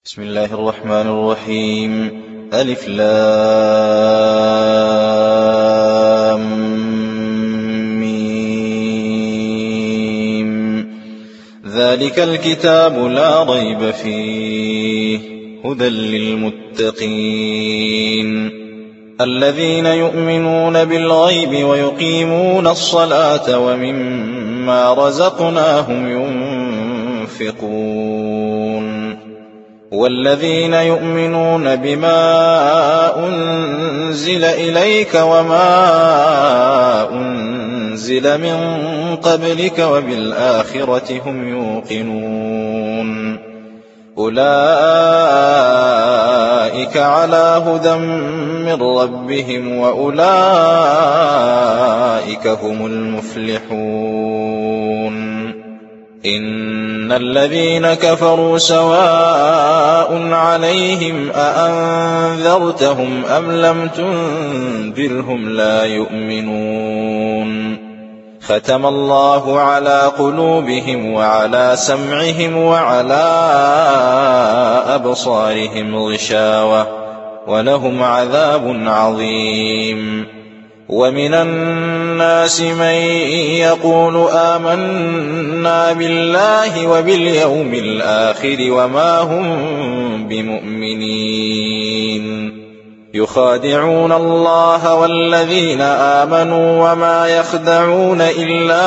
بسم الله الرحمن الرحيم. ألف لام ميم. ذلك الكتاب لا ريب فيه هدى للمتقين الذين يؤمنون بالغيب ويقيمون الصلاة ومما رزقناهم ينفقون والذين يؤمنون بما أنزل إليك وما أنزل من قبلك وبالآخرة هم يوقنون أولئك على هدى من ربهم وأولئك هم المفلحون. إن الذين كفروا سواء عليهم أأنذرتهم أم لم تنذرهم لا يؤمنون. ختم الله على قلوبهم وعلى سمعهم وعلى أبصارهم غشاوة ولهم عذاب عظيم. ومن الناس من يقول آمنا بالله وباليوم الآخر وما هم بمؤمنين يخادعون الله والذين آمنوا وما يخدعون إلا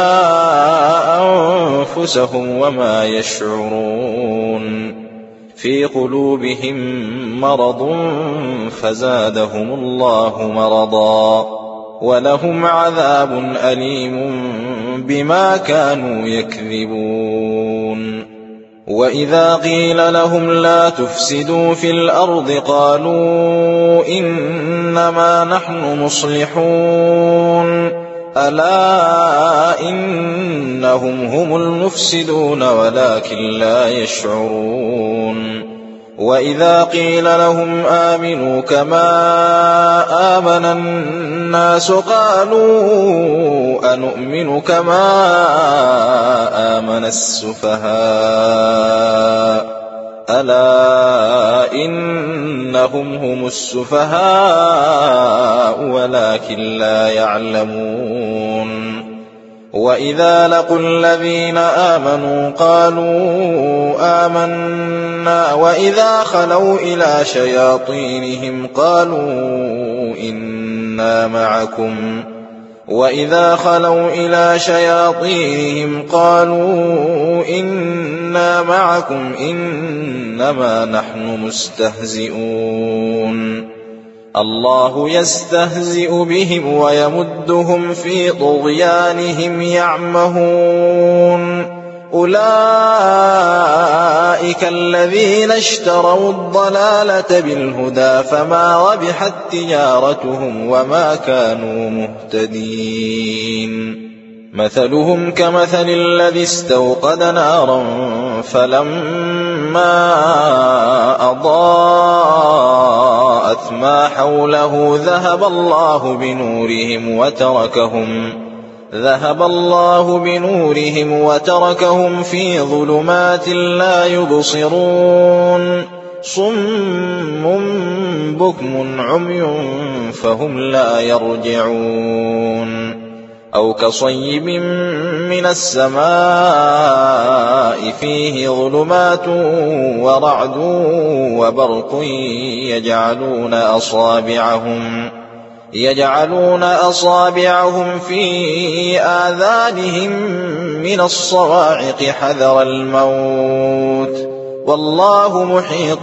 أنفسهم وما يشعرون. في قلوبهم مرض فزادهم الله مرضا ولهم عذاب أليم بما كانوا يكذبون. وإذا قيل لهم لا تفسدوا في الأرض قالوا إنما نحن مصلحون ألا إنهم هم المفسدون ولكن لا يشعرون. وإذا قيل لهم آمنوا كما آمن الناس قالوا أنؤمن كما آمن السفهاء ألا إنهم هم السفهاء ولكن لا يعلمون. وإذا لقوا الذين آمنوا قالوا آمنا وإذا خلوا إلى شياطينهم قالوا إنا معكم إنما نحن مستهزئون. الله يستهزئ بهم ويمدهم في طغيانهم يعمهون. أولئك الذين اشتروا الضلالة بالهدى فما ربحت تجارتهم وما كانوا مهتدين. مثلهم كمثل الذي استوقد نارا فلما أضاءت ما حوله ذهب الله بنورهم وتركهم في ظلمات لا يبصرون. صم بكم عمي فهم لا يرجعون. أو كصيب من السماء فيه ظلمات ورعد وبرق يجعلون أصابعهم في آذانهم من الصواعق حذر الموت والله محيط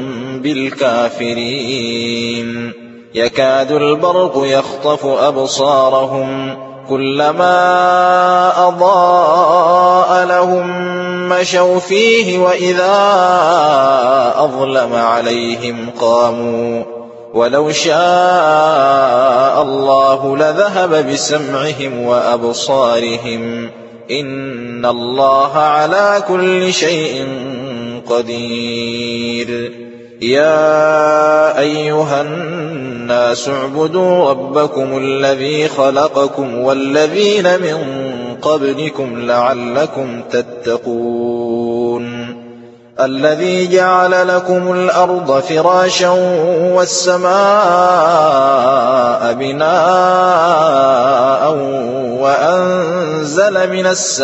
بالكافرين. يكاد البرق يخطف أبصارهم كلما أضاء لهم مشوا فيه وإذا أظلم عليهم قاموا ولو شاء الله لذهب بسمعهم وأبصارهم إن الله على كل شيء قدير. يا أيها الناس اعبدوا ربكم الذي خلقكم والذين من قبلكم لعلكم تتقون. الذي جعل لكم الأرض فراشا والسماء بناء وأنزل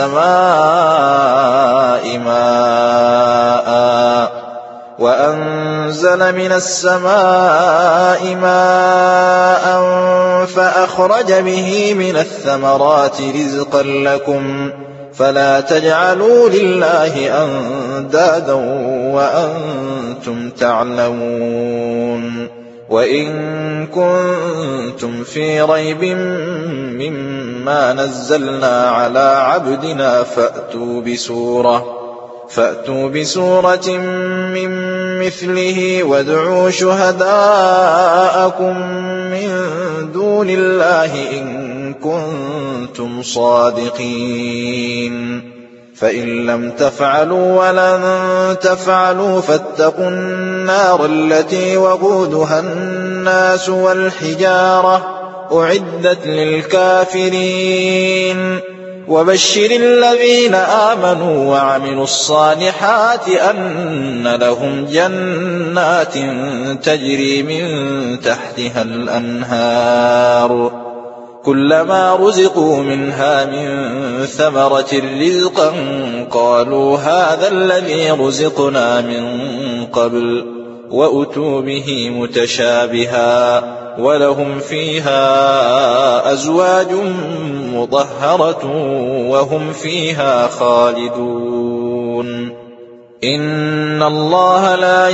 من السماء ماء فأخرج به من الثمرات رزقا لكم فلا تجعلوا لله أندادا وأنتم تعلمون وإن كنتم في ريب مما نزلنا على عبدنا فأتوا بسورة من مثله وادعوا شهداءكم من دون الله إن كنتم صادقين فإن لم تفعلوا ولن تفعلوا فاتقوا النار التي وقودها الناس والحجارة أعدت للكافرين وبشر الذين آمنوا وعملوا الصالحات أن لهم جنات تجري من تحتها الأنهار كلما رزقوا منها من ثمرة رزقا قالوا هذا الذي رزقنا من قبل وأتوا به متشابها ولهم فيها أزواج مطهرة وهم فيها خالدون إن الله لا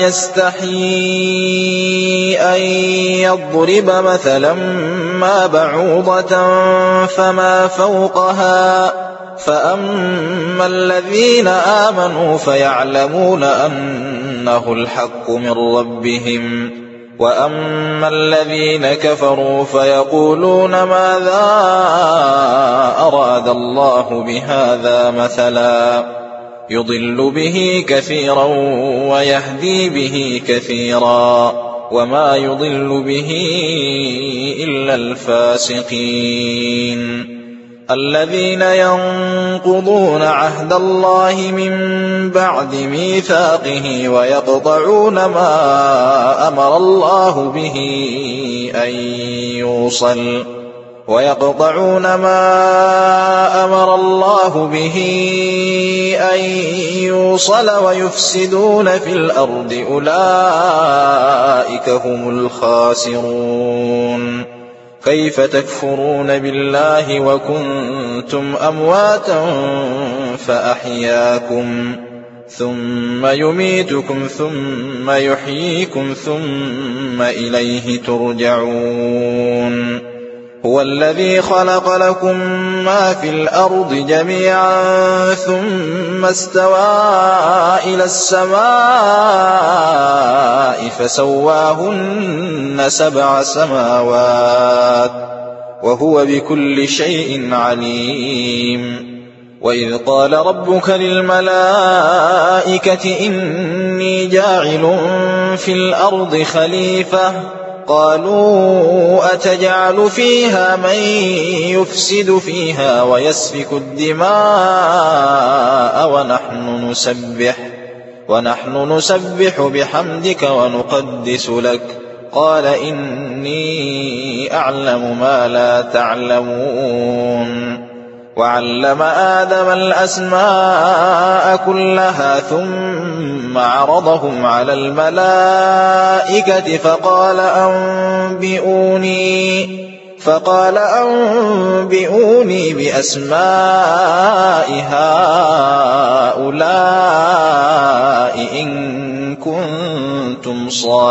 يستحيي أن يضرب مثلا ما بعوضة فما فوقها فأما الذين آمنوا فيعلمون أنه الحق من ربهم وأما الذين كفروا فيقولون ماذا أراد الله بهذا مثلا يضل به كثيرا ويهدي به كثيرا وما يضل به إلا الفاسقين الذين ينقضون عهد الله من بعد ميثاقه ويقطعون ما أمر الله به أن يوصل ويفسدون في الأرض أولئك هم الخاسرون كيف تكفرون بالله وكنتم أمواتا فأحياكم ثم يميتكم ثم يحييكم ثم إليه ترجعون هو الذي خلق لكم ما في الأرض جميعا ثم استوى إلى السماء فسواهن 7 سماوات وهو بكل شيء عليم وإذ قال ربك للملائكة إني جاعل في الأرض خليفة قالوا أتجعل فيها من يفسد فيها ويسفك الدماء ونحن نسبح بحمدك ونقدس لك قال إني أعلم ما لا تعلمون وعلم آدم الأسماء كلها ثم عرضهم على الملائكة فقال أنبئوني بأسماء هؤلاء إن كنتم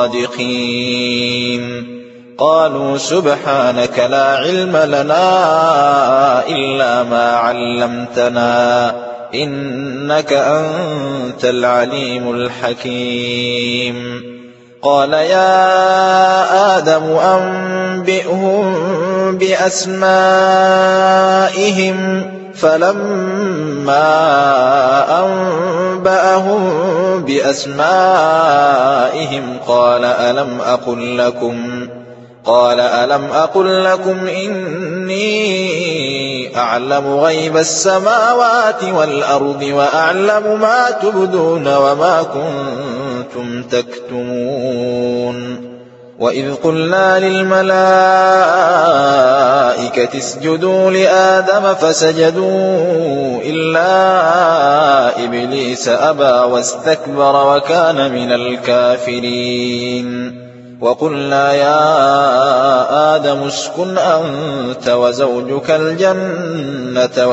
صادقين قالوا سبحانك لا علم لنا إلا ما علمتنا إنك أنت العليم الحكيم قال يا آدم أنبئهم بأسمائهم فلما أنبأهم بأسمائهم قال قال ألم أقل لكم إني أعلم غيب السماوات والأرض وأعلم ما تبدون وما كنتم تكتمون وإذ قلنا للملائكة اسجدوا لآدم فسجدوا إلا إبليس أبى واستكبر وكان من الكافرين وقلنا يا آدم اسكن أنت وزوجك الجنة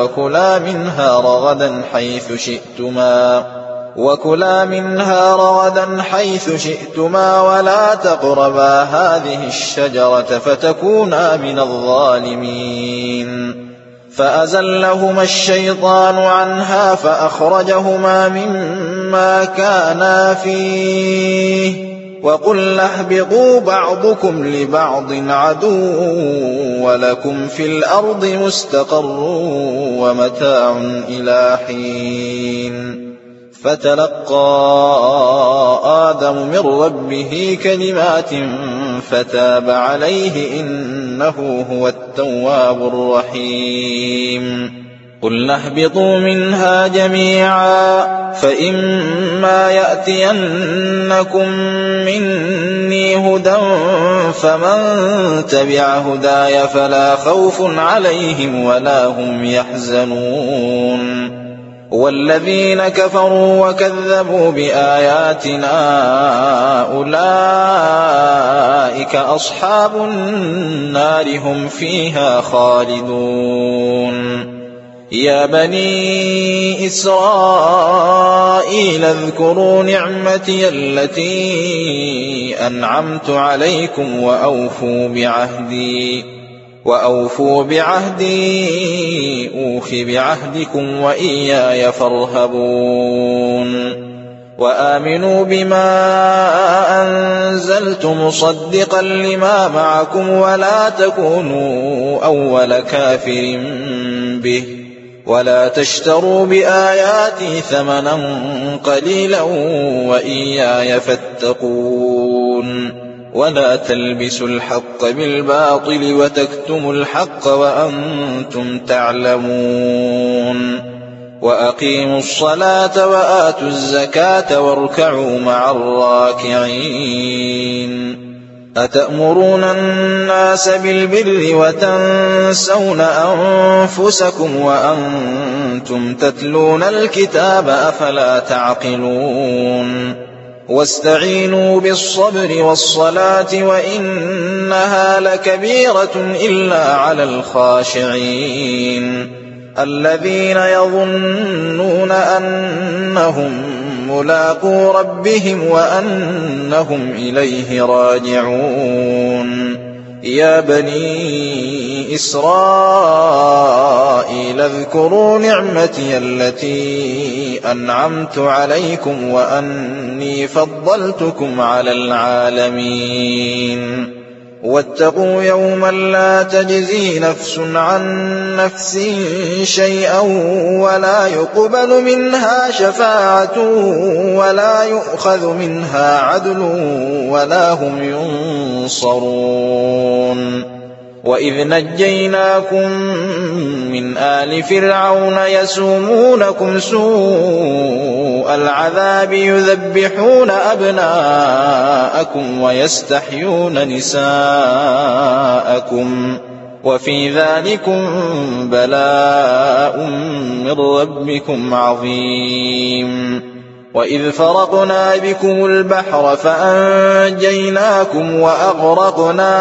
وكلا منها رغدا حيث شئتما ولا تقربا هذه الشجرة فتكونا من الظالمين فأزلهما الشيطان عنها فأخرجهما مما كانا فيه وقلنا اهبطوا بعضكم لبعض عدو ولكم في الأرض مستقر ومتاع إلى حين فتلقى آدم من ربه كلمات فتاب عليه إنه هو التواب الرحيم قلنا اهبطوا منها جميعا فإما يأتينكم مني هدى فمن تبع هداي فلا خوف عليهم ولا هم يحزنون والذين كفروا وكذبوا بآياتنا أولئك أصحاب النار هم فيها خالدون يا بني إسرائيل اذكروا نعمتي التي أنعمت عليكم وأوفوا بعهدي أوف بعهدكم وإياي فارهبون وآمنوا بما أنزلت مصدقا لما معكم ولا تكونوا أول كافر به ولا تشتروا بآياتي ثمنا قليلا وإياي فاتقون ولا تلبسوا الحق بالباطل وتكتموا الحق وأنتم تعلمون وأقيموا الصلاة وآتوا الزكاة واركعوا مع الراكعين أتأمرون الناس بالبر وتنسون أنفسكم وأنتم تتلون الكتاب أفلا تعقلون واستعينوا بالصبر والصلاة وإنها لكبيرة إلا على الخاشعين الذين يظنون أنهم ملاقو ربهم وأنهم إليه راجعون يا بني إسرائيل اذكروا نعمتي التي أنعمت عليكم وأني فضلتكم على العالمين واتقوا يوما لا تجزي نفس عن نفس شيئا ولا يقبل منها شفاعة ولا يؤخذ منها عدل ولا هم ينصرون وإذ نجيناكم من آل فرعون يسومونكم سوء العذاب يذبحون أبناءكم ويستحيون نساءكم وفي ذلكم بلاء من ربكم عظيم وإذ فرقنا بكم البحر فأنجيناكم وأغرقنا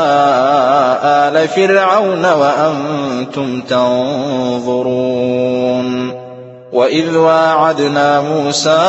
آل فرعون وأنتم تنظرون وإذ واعدنا موسى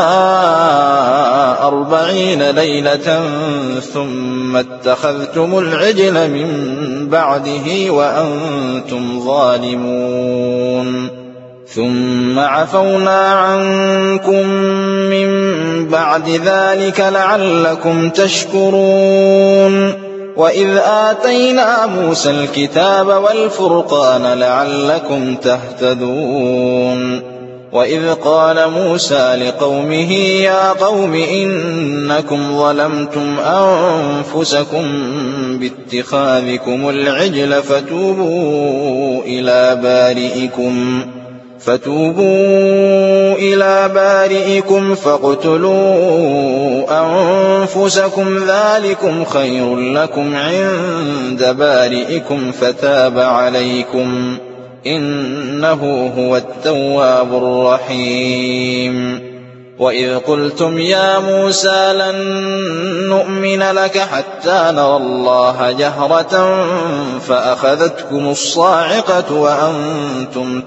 40 ليلة ثم اتخذتم العجل من بعده وأنتم ظالمون ثم عفونا عنكم من بعد ذلك لعلكم تشكرون وإذ آتينا موسى الكتاب والفرقان لعلكم تهتدون وإذ قال موسى لقومه يا قوم إنكم ظلمتم أنفسكم باتخاذكم العجل فتوبوا إلى بارئكم فاقتلوا أنفسكم ذلكم خير لكم عند بارئكم فتاب عليكم إنه هو التواب الرحيم. وإذ قلتم يا موسى لن نؤمن لك حتى نرى الله جهرة فأخذتكم الصاعقة وأنتم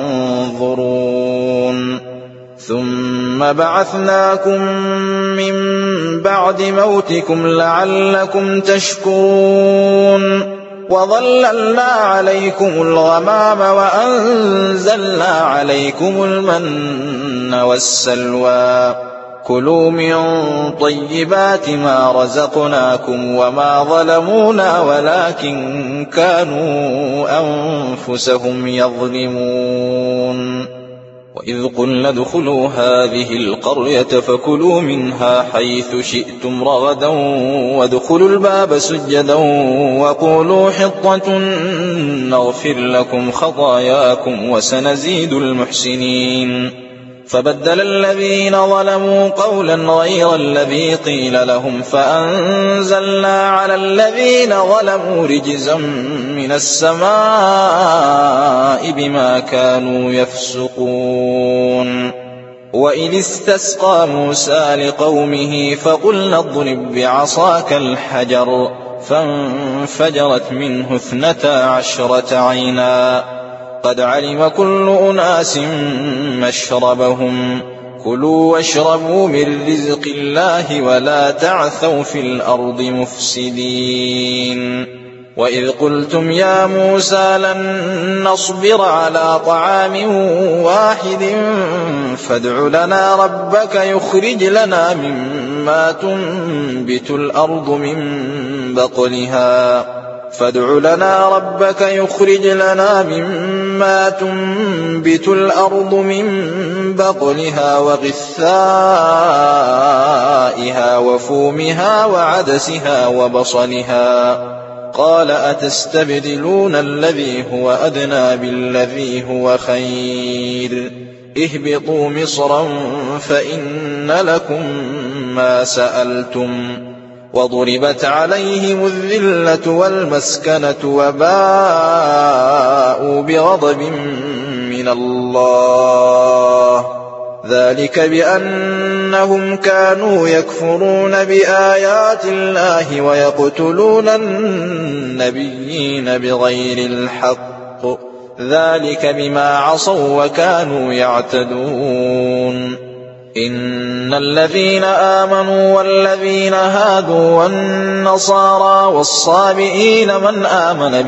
تنظرون ثم بعثناكم من بعد موتكم لعلكم تشكرون وظللنا عليكم الغمام وأنزلنا عليكم المن والسلوى كلوا من طيبات ما رزقناكم وما ظلمونا ولكن كانوا أنفسهم يظلمون. وإذ قلنا ادخلوا هذه القرية فكلوا منها حيث شئتم رغدا وادخلوا الباب سجدا وقولوا حطة نغفر لكم خطاياكم وسنزيد المحسنين. فبدل الذين ظلموا قولا غير الذي قيل لهم فأنزلنا على الذين ظلموا رجزا من السماء بما كانوا يفسقون. وإذ استسقى موسى لقومه فقلنا اضرب بعصاك الحجر فانفجرت منه 12 عينا قد علم كل أناس مشربهم كلوا واشربوا من رزق الله ولا تعثوا في الأرض مفسدين. وإذ قلتم يا موسى لن نصبر على طعام واحد فادع لنا ربك يخرج لنا مما تنبت الأرض من بقلها وغثائها وفومها وعدسها وبصلها قال أتستبدلون الذي هو أدنى بالذي هو خير اهبطوا مصرا فإن لكم ما سألتم وضربت عليهم الذلة والمسكنة وباءوا بغضب من الله ذلك بأنهم كانوا يكفرون بآيات الله ويقتلون النبيين بغير الحق ذلك بما عصوا وكانوا يعتدون. إن الذين آمنوا والذين هادوا والنصارى والصابئين من آمن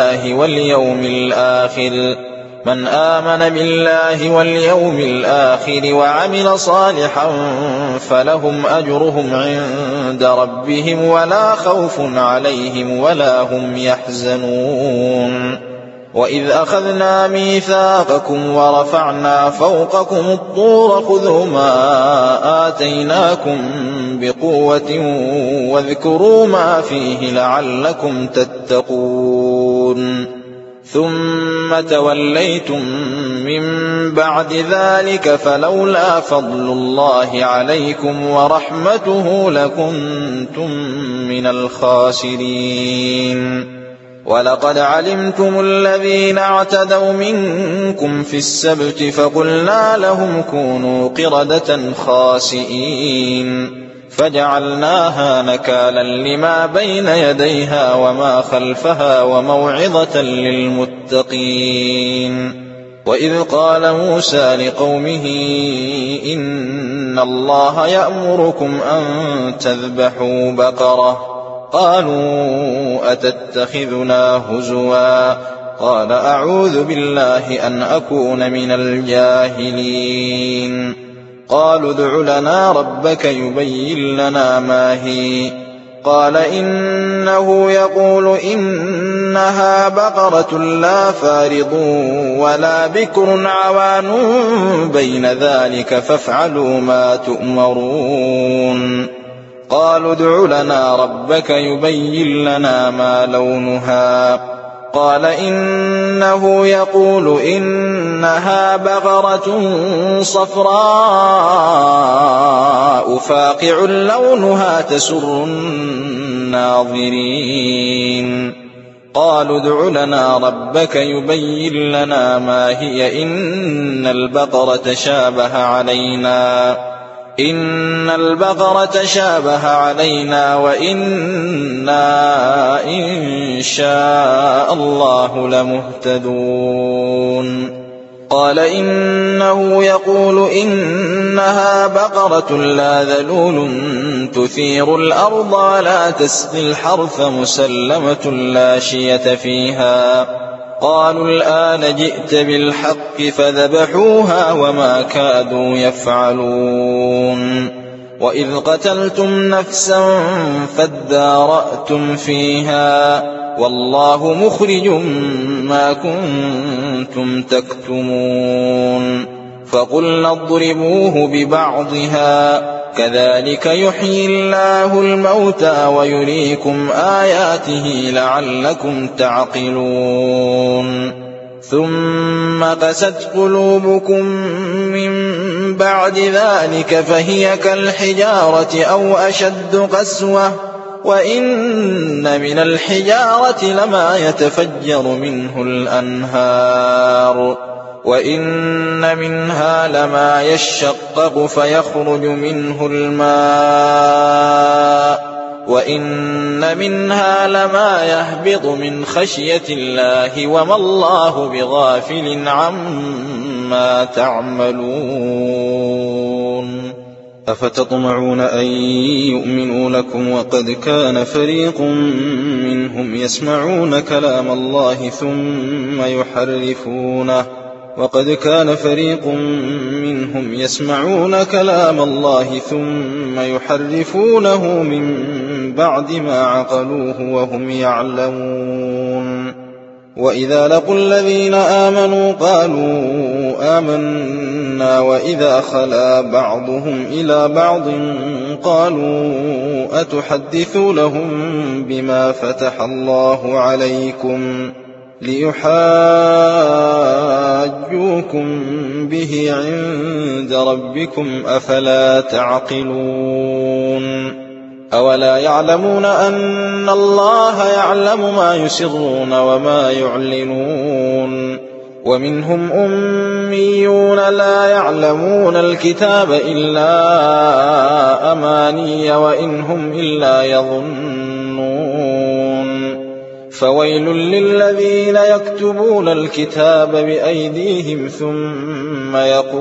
بالله واليوم الآخر وعمل صالحا فلهم أجرهم عند ربهم ولا خوف عليهم ولا هم يحزنون. وإذ أخذنا ميثاقكم ورفعنا فوقكم الطور خذوا ما آتيناكم بقوة واذكروا ما فيه لعلكم تتقون ثم توليتم من بعد ذلك فلولا فضل الله عليكم ورحمته لكنتم من الخاسرين. ولقد علمتم الذين اعتدوا منكم في السبت فقلنا لهم كونوا قردة خاسئين فجعلناها نكالا لما بين يديها وما خلفها وموعظة للمتقين. وإذ قال موسى لقومه إن الله يأمركم أن تذبحوا بقرة قالوا أتتخذنا هزوا قال أعوذ بالله أن أكون من الجاهلين. قالوا ادع لنا ربك يبين لنا ما هي قال إنه يقول إنها بقرة لا فارض ولا بكر عوان بين ذلك فافعلوا ما تؤمرون قالوا ادع لنا ربك يبين لنا ما لونها قال إنه يقول إنها بقرة صفراء فاقع لونها تسر الناظرين قالوا ادع لنا ربك يبين لنا ما هي إن البقرة شابه علينا وإنا إن شاء الله لمهتدون قال إنه يقول إنها بقرة لا ذلول تثير الأرض ولا تسقي الحرث مسلمة لا شية فيها قالوا الآن جئت بالحق فذبحوها وما كادوا يفعلون وإذ قتلتم نفسا فادارأتم فيها والله مخرج ما كنتم تكتمون فقلنا اضربوه ببعضها كذلك يحيي الله الموتى ويريكم آياته لعلكم تعقلون ثم قست قلوبكم من بعد ذلك فهي كالحجارة أو أشد قسوة وإن من الحجارة لما يتفجر منه الأنهار وإن منها لما يشقق فيخرج منه الماء وإن منها لما يهبط من خشية الله وما الله بغافل عما تعملون أفتطمعون أن يؤمنوا لكم وقد كان فريق منهم يسمعون كلام الله ثم يحرفونه من بعد ما عقلوه وهم يعلمون وإذا لقوا الذين آمنوا قالوا آمنا وإذا خلا بعضهم إلى بعض قالوا أتحدثونهم بما فتح الله عليكم ليحاجوكم به عند ربكم أفلا تعقلون أولا يعلمون أن الله يعلم ما يسرون وما يعلنون ومنهم أميون لا يعلمون الكتاب إلا أماني وإن هم إلا يظنون فويل للذين يكتبون الكتاب بأيديهم ثم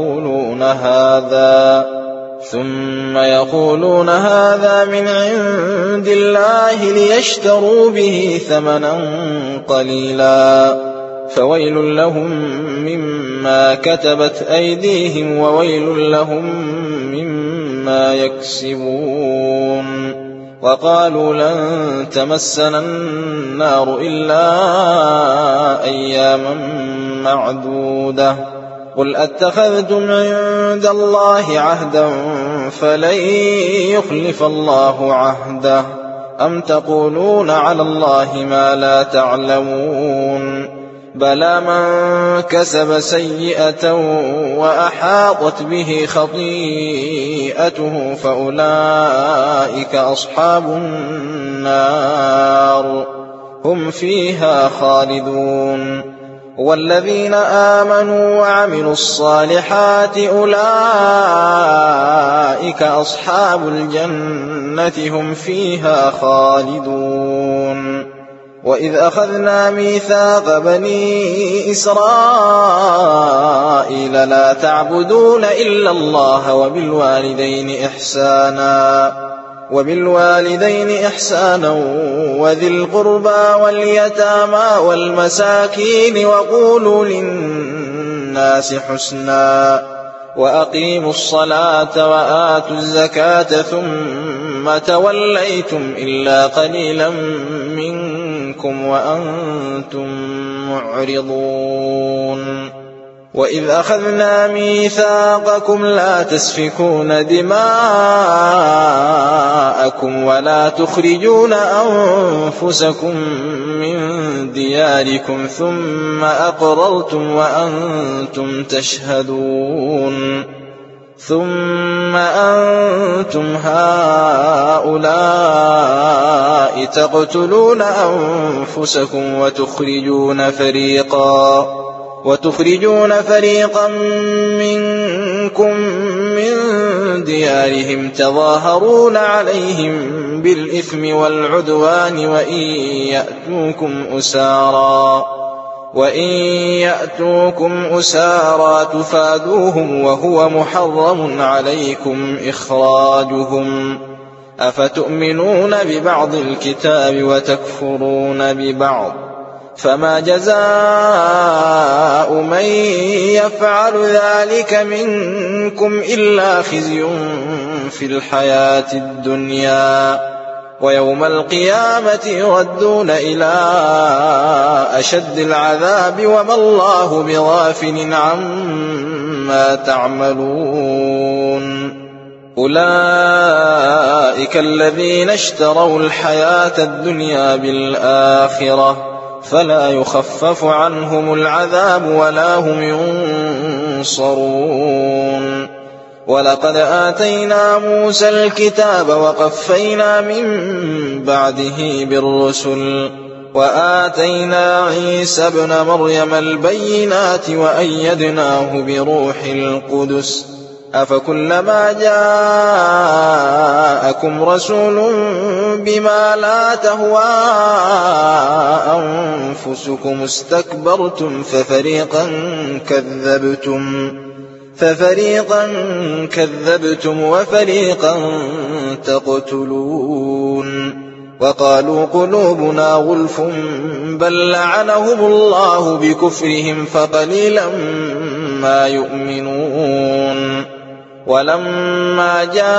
يقولون هذا من عند الله ليشتروا به ثمنا قليلا فويل لهم مما كتبت أيديهم وويل لهم مما يكسبون وقالوا لن تمسنا النار إلا أياما معدودة قل أتخذتم عند الله عهدا فلن يخلف الله عهده أم تقولون على الله ما لا تعلمون بلى من كسب سيئة وأحاطت به خطيئته فأولئك أصحاب النار هم فيها خالدون والذين آمنوا وعملوا الصالحات أولئك أصحاب الجنة هم فيها خالدون وإذ أخذنا ميثاق بني إسرائيل لا تعبدون إلا الله وبالوالدين إحسانا وذي القربى واليتامى والمساكين وقولوا للناس حسنا وأقيموا الصلاة وآتوا الزكاة ثم ثم توليتم إلا قليلا منكم وأنتم معرضون وإذ أخذنا ميثاقكم لا تسفكون دماءكم ولا تخرجون أنفسكم من دياركم ثم أقررتم وأنتم تشهدون ثم أنتم هؤلاء تقتلون أنفسكم وتخرجون فريقا منكم من ديارهم تظاهرون عليهم بالإثم والعدوان وإن يأتوكم أسارى تفادوهم وهو محرم عليكم إخراجهم أفتؤمنون ببعض الكتاب وتكفرون ببعض فما جزاء من يفعل ذلك منكم إلا خزي في الحياة الدنيا ويوم القيامة يردون إلى أشد العذاب وما الله بغافل عما تعملون أولئك الذين اشتروا الحياة الدنيا بالآخرة فلا يخفف عنهم العذاب ولا هم ينصرون ولقد آتينا موسى الكتاب وقفينا من بعده بالرسل وآتينا عيسى ابن مريم البينات وأيدناه بروح القدس أفكلما جاءكم رسول بما لا تهوى أنفسكم استكبرتم ففريقا كذبتم وفريقا تقتلون وقالوا قلوبنا غلف بل لعنهم الله بكفرهم فقليلا ما يؤمنون ولما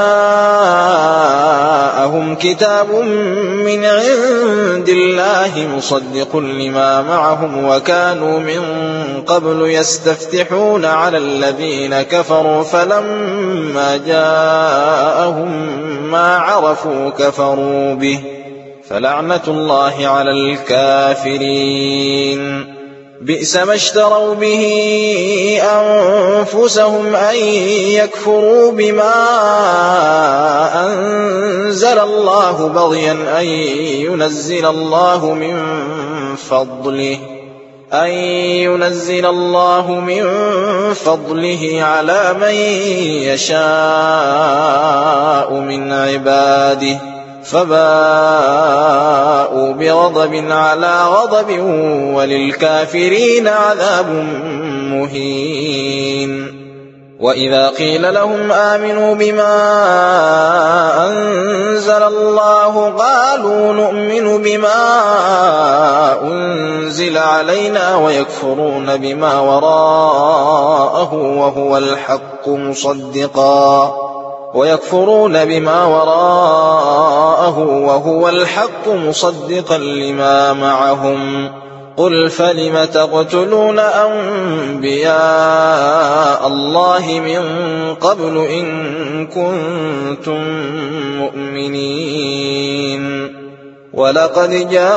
جاءهم كتاب من عند الله مصدق لما معهم وكانوا من قبل يستفتحون على الذين كفروا فلما جاءهم ما عرفوا كفروا به فلعنة الله على الكافرين بئس ما اشتروا به أنفسهم أن يكفروا بما أنزل الله بغيا أن ينزل الله من فضله على من يشاء من عباده فباءوا بغضب على غضب وللكافرين عذاب مهين وإذا قيل لهم آمنوا بما أنزل الله قالوا نؤمن بما أنزل علينا ويكفرون بما وراءه وهو الحق مصدقا لما معهم قل فلم تقتلون أنبياء الله من قبل إن كنتم مؤمنين ولقد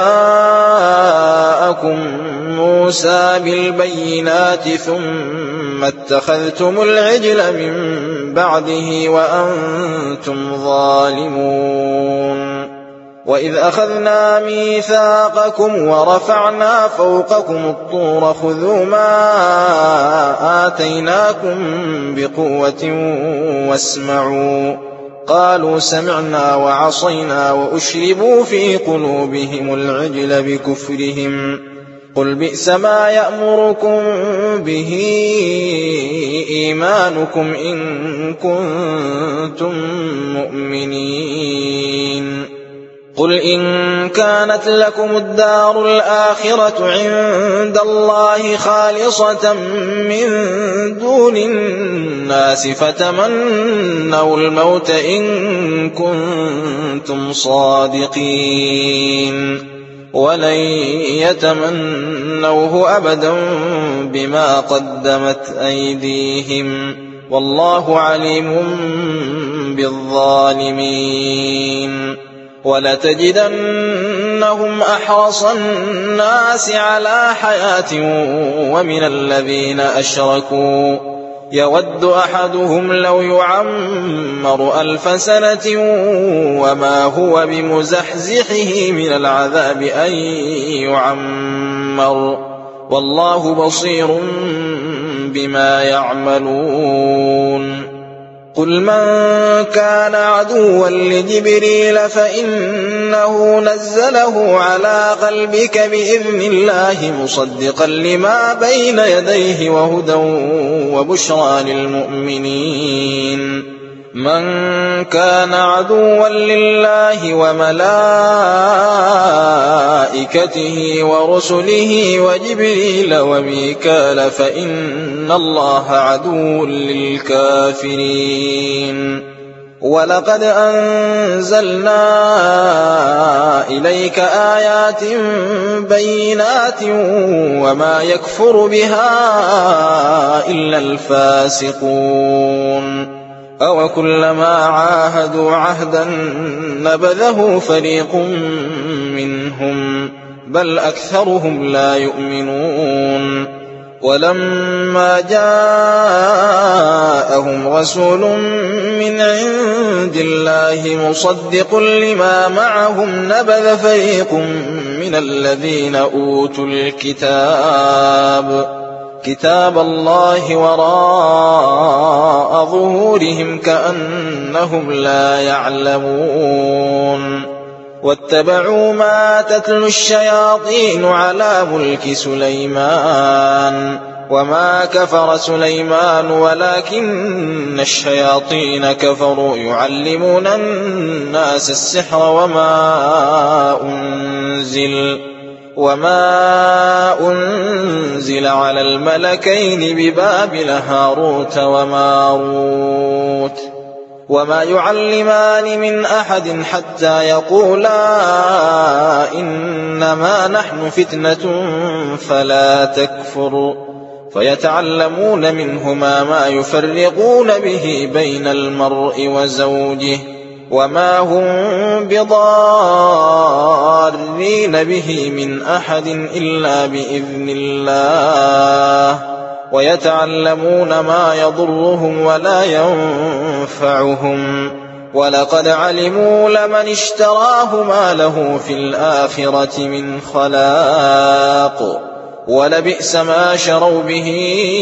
جاءكم موسى بالبينات ثم اتخذتم العجل من بعده وأنتم ظالمون وإذ أخذنا ميثاقكم ورفعنا فوقكم الطور خذوا ما آتيناكم بقوة واسمعوا قالوا سمعنا وعصينا وأشربوا في قلوبهم العجل بكفرهم قل بئس ما يأمركم به إيمانكم إن كنتم مؤمنين قل إن كانت لكم الدار الآخرة عند الله خالصة من دون الناس فتمنوا الموت إن كنتم صادقين ولن يتمنوه أبدا بما قدمت أيديهم والله عليم بالظالمين ولتجدنهم أحرص الناس على حياة ومن الذين أشركوا يود أحدهم لو يعمر 1000 سنة وما هو بمزحزحه من العذاب أن يعمر والله بصير بما يعملون قل من كان عدوا لجبريل فإنه نزله على قلبك بإذن الله مصدقا لما بين يديه وهدى وبشرى للمؤمنين من كان عدوا لله وملائكته ورسله وجبريل وميكال فإن الله عدو للكافرين ولقد أنزلنا إليك آيات بينات وما يكفر بها إلا الفاسقون أو كلما عاهدوا عهدا نبذه فريق منهم بل أكثرهم لا يؤمنون ولما جاءهم رسول من عند الله مصدق لما معهم نبذ فريق من الذين أوتوا كتاب الله وراء ظهورهم كأنهم لا يعلمون واتبعوا ما تتلو الشياطين على ملك سليمان وما كفر سليمان ولكن الشياطين كفروا يعلمون الناس السحر وما أنزل على الملكين ببابل هاروت وماروت وما يعلمان من أحد حتى يقولا إنما نحن فتنة فلا تكفر فيتعلمون منهما ما يفرقون به بين المرء وزوجه وما هم بضارين به من أحد إلا بإذن الله ويتعلمون ما يضرهم ولا ينفعهم ولقد علموا لمن اشتراه ما له في الآخرة من خلاق ولبئس ما شروا به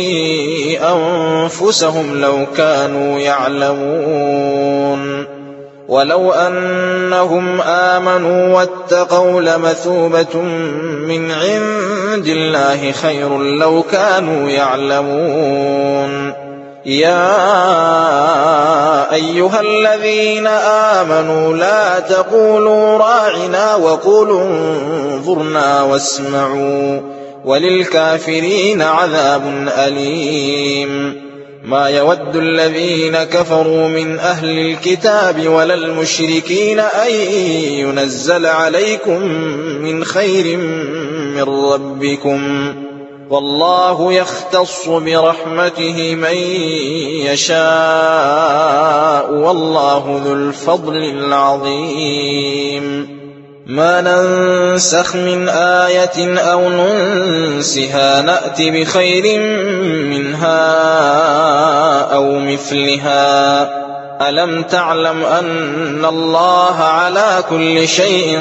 أنفسهم لو كانوا يعلمون ولو أنهم آمنوا واتقوا لمثوبة من عند الله خير لو كانوا يعلمون يا أيها الذين آمنوا لا تقولوا راعنا وقولوا انظرنا واسمعوا وللكافرين عذاب أليم ما يود الذين كفروا من أهل الكتاب ولا المشركين أن ينزل عليكم من خير من ربكم والله يختص برحمته من يشاء والله ذو الفضل العظيم ما ننسخ من آية أو ننسها نأت بخير منها أو مثلها ألم تعلم أن الله على كل شيء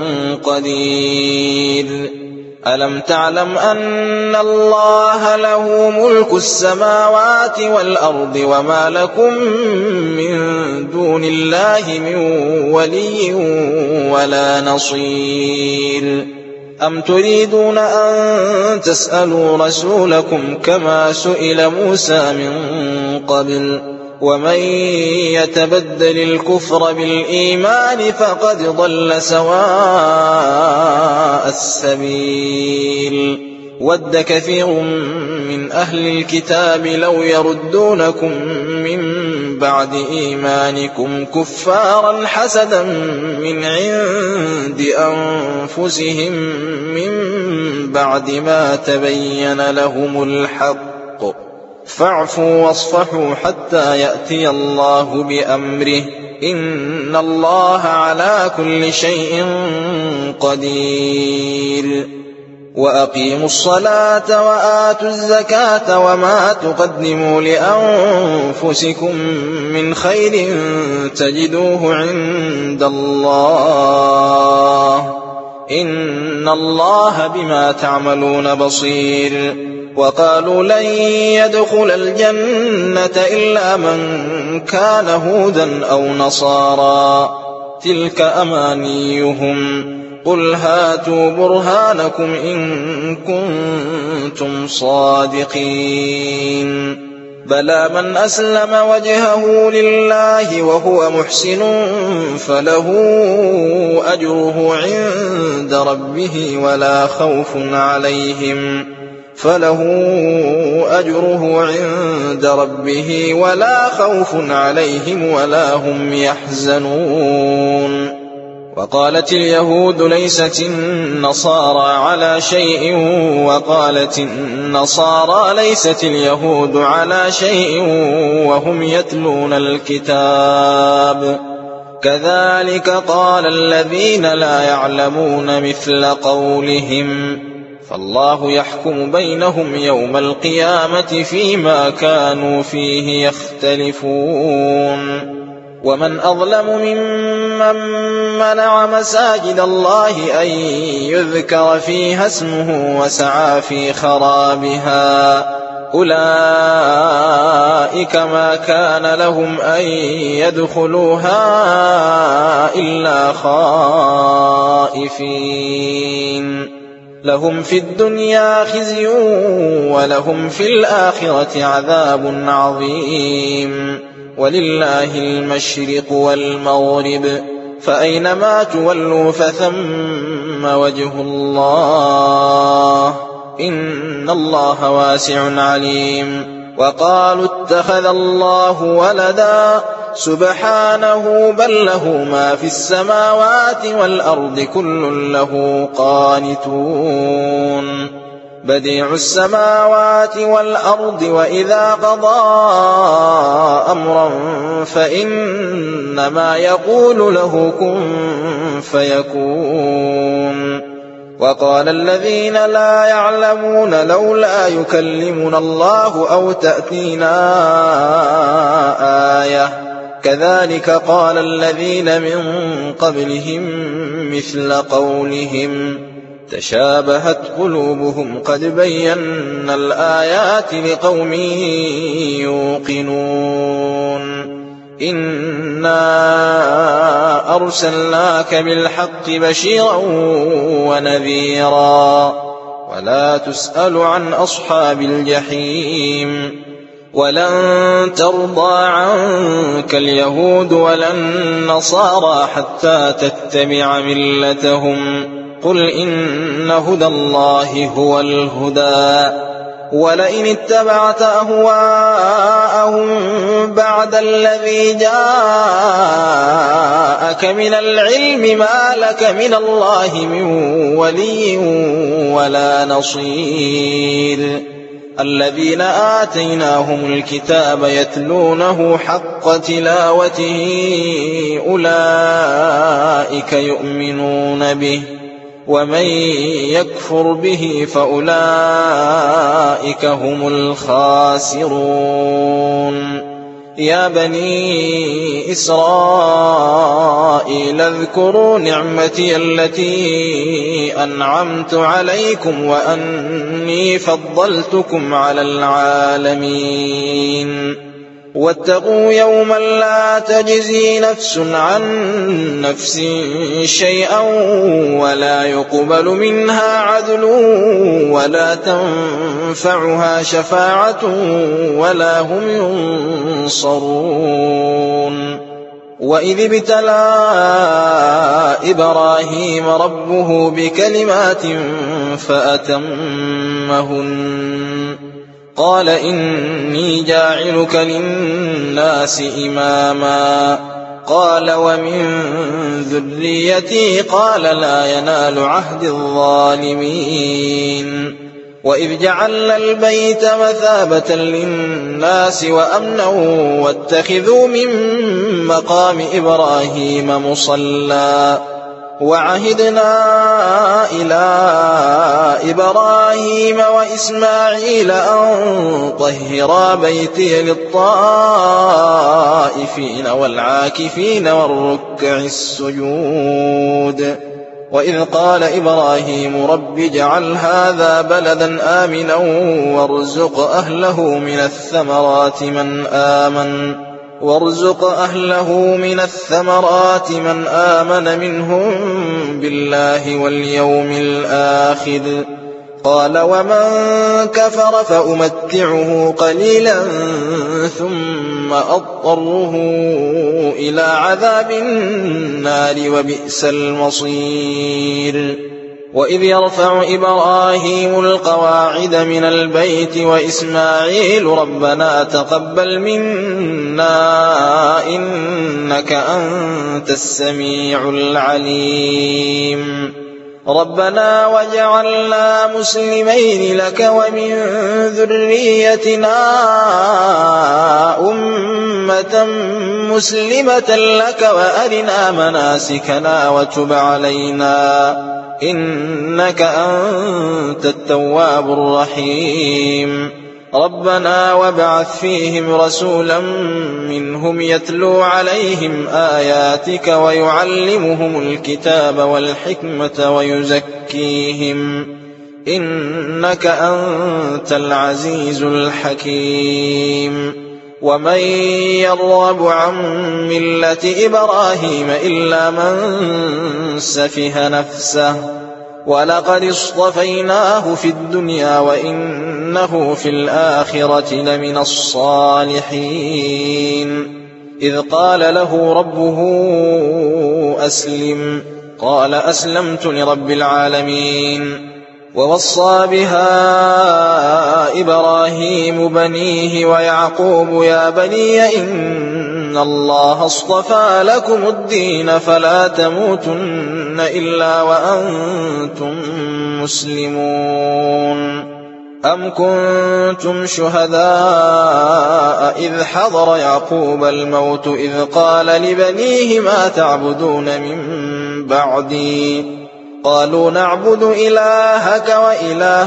قدير ألم تعلم أن الله له ملك السماوات والأرض وما لكم من دون الله من ولي ولا نصير أم تريدون أن تسألوا رسولكم كما سئل موسى من قبل ومن يتبدل الكفر بالإيمان فقد ضل سواء السبيل ود كثير من أهل الكتاب لو يردونكم من بعد إيمانكم كفارا حسدا من عند أنفسهم من بعد ما تبين لهم الحق فاعفوا واصفحوا حتى يأتي الله بأمره إن الله على كل شيء قدير وأقيموا الصلاة وآتوا الزكاة وما تقدموا لأنفسكم من خير تجدوه عند الله إن الله بما تعملون بصير وقالوا لن يدخل الجنة إلا من كان هودا أو نصارى تلك أمانيهم قل هاتوا برهانكم إن كنتم صادقين بلى من أسلم وجهه لله وهو محسن فله أجره عند ربه ولا خوف عليهم ولا هم يحزنون وقالت اليهود ليست النصارى على شيء وقالت النصارى ليست اليهود على شيء وهم يتلون الكتاب كذلك قال الذين لا يعلمون مثل قولهم فالله يحكم بينهم يوم القيامة فيما كانوا فيه يختلفون ومن أظلم ممن منع مساجد الله أن يذكر فيها اسمه وسعى في خرابها أولئك ما كان لهم أن يدخلوها إلا خائفين لهم في الدنيا خزي ولهم في الآخرة عذاب عظيم ولله المشرق والمغرب فأينما تولوا فثم وجه الله إن الله واسع عليم وقالوا اتخذ الله ولدا سبحانه بل له ما في السماوات والأرض كل له قانتون بديع السماوات والأرض وإذا قضى أمرا فإنما يقول له كن فيكون وقال الذين لا يعلمون لولا يكلمنا الله أو تأتينا آية كذلك قال الذين من قبلهم مثل قولهم تشابهت قلوبهم قد بينا الآيات لقوم يوقنون إنا أرسلناك بالحق بشيرا ونذيرا ولا تسأل عن أصحاب الجحيم ولن ترضى عنك اليهود ولا النصارى حتى تتبع ملتهم قل إن هدى الله هو الهدى ولئن اتبعت أهواءهم بعد الذي جاءك من العلم ما لك من الله من ولي ولا نصير الذين آتيناهم الكتاب يتلونه حق تلاوته أولئك يؤمنون به ومن يكفر به فأولئك هم الخاسرون يا بني إسرائيل اذكروا نعمتي التي أنعمت عليكم وأني فضلتكم على العالمين واتقوا يوما لا تجزي نفس عن نفس شيئا ولا يقبل منها عدل ولا تنفعها شفاعة ولا هم ينصرون. وإذ ابتلى إبراهيم ربه بكلمات فأتمهن قال إني جاعلك للناس إماما قال ومن ذريتي قال لا ينال عهد الظالمين. وإذ جعلنا البيت مثابة للناس وأمنا واتخذوا من مقام إبراهيم مصلى وعهدنا إلى إبراهيم وإسماعيل أن طهرا بيتي للطائفين والعاكفين والركع السجود. وإذ قال إبراهيم رب اجعل هذا بلدا آمنا وارزق أهله من الثمرات من آمن منهم بالله واليوم الآخر. قال ومن كفر فأمتعه قليلا ثم أضطره إلى عذاب النار وبئس المصير. وإذ يرفع إبراهيم القواعد من البيت وإسماعيل ربنا تقبل منا إنك أنت السميع العليم. ربنا واجعلنا مسلمين لك ومن ذريتنا أمة مسلمة لك وأرنا مناسكنا وتب علينا إنك أنت التواب الرحيم. ربنا وابعث فيهم رسولا منهم يتلو عليهم آياتك ويعلمهم الكتاب والحكمة ويزكيهم إنك أنت العزيز الحكيم. ومن يرغب عن ملة إبراهيم إلا من سفه نفسه ولقد اصطفيناه في الدنيا وإنه في الآخرة لمن الصالحين. إذ قال له ربه أسلم قال أسلمت لرب العالمين. ووصى بها إبراهيم بنيه ويعقوب يا بني إن الله اصطفى لكم الدين فلا تموتن إلا وأنتم مسلمون. أم كنتم شهداء إذ حضر يعقوب الموت إذ قال لبنيه ما تعبدون من بعدي قالوا نعبد إلهك وإله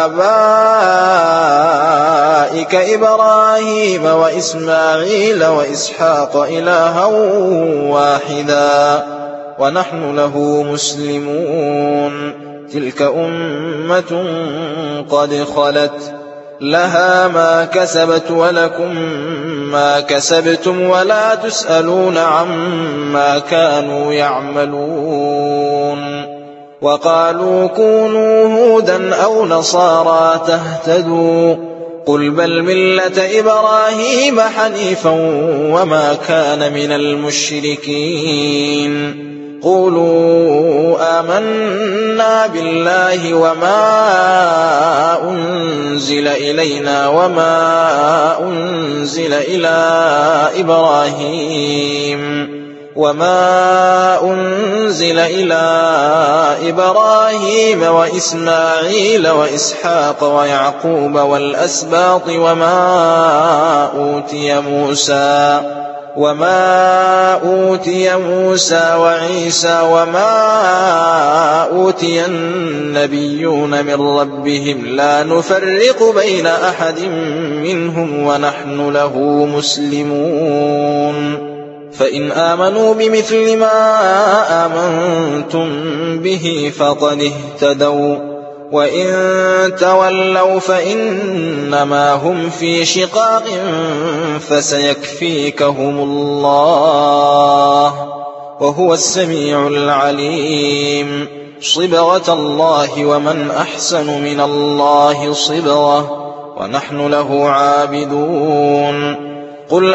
آبائك إبراهيم وإسماعيل وإسحاق إلها واحدا ونحن له مسلمون. تلك أمة قد خلت لها ما كسبت ولكم ما كسبتم ولا تسألون عما كانوا يعملون. وقالوا كونوا هودا أو نصارى تهتدوا قل بل ملة إبراهيم حنيفا وما كان من المشركين. قولوا آمنا بالله وما أنزل إلينا وما أنزل إلى إبراهيم وإسماعيل وإسحاق ويعقوب والأسباط وما أوتي موسى وعيسى وما أوتي النبيون من ربهم لا نفرق بين أحد منهم ونحن له مسلمون. فإن آمنوا بمثل ما آمنتم به فقد اهتدوا وإن تولوا فإنما هم في شقاق فسيكفيكهم الله وهو السميع العليم صبغة الله ومن أحسن من الله صبغة ونحن له عابدون قل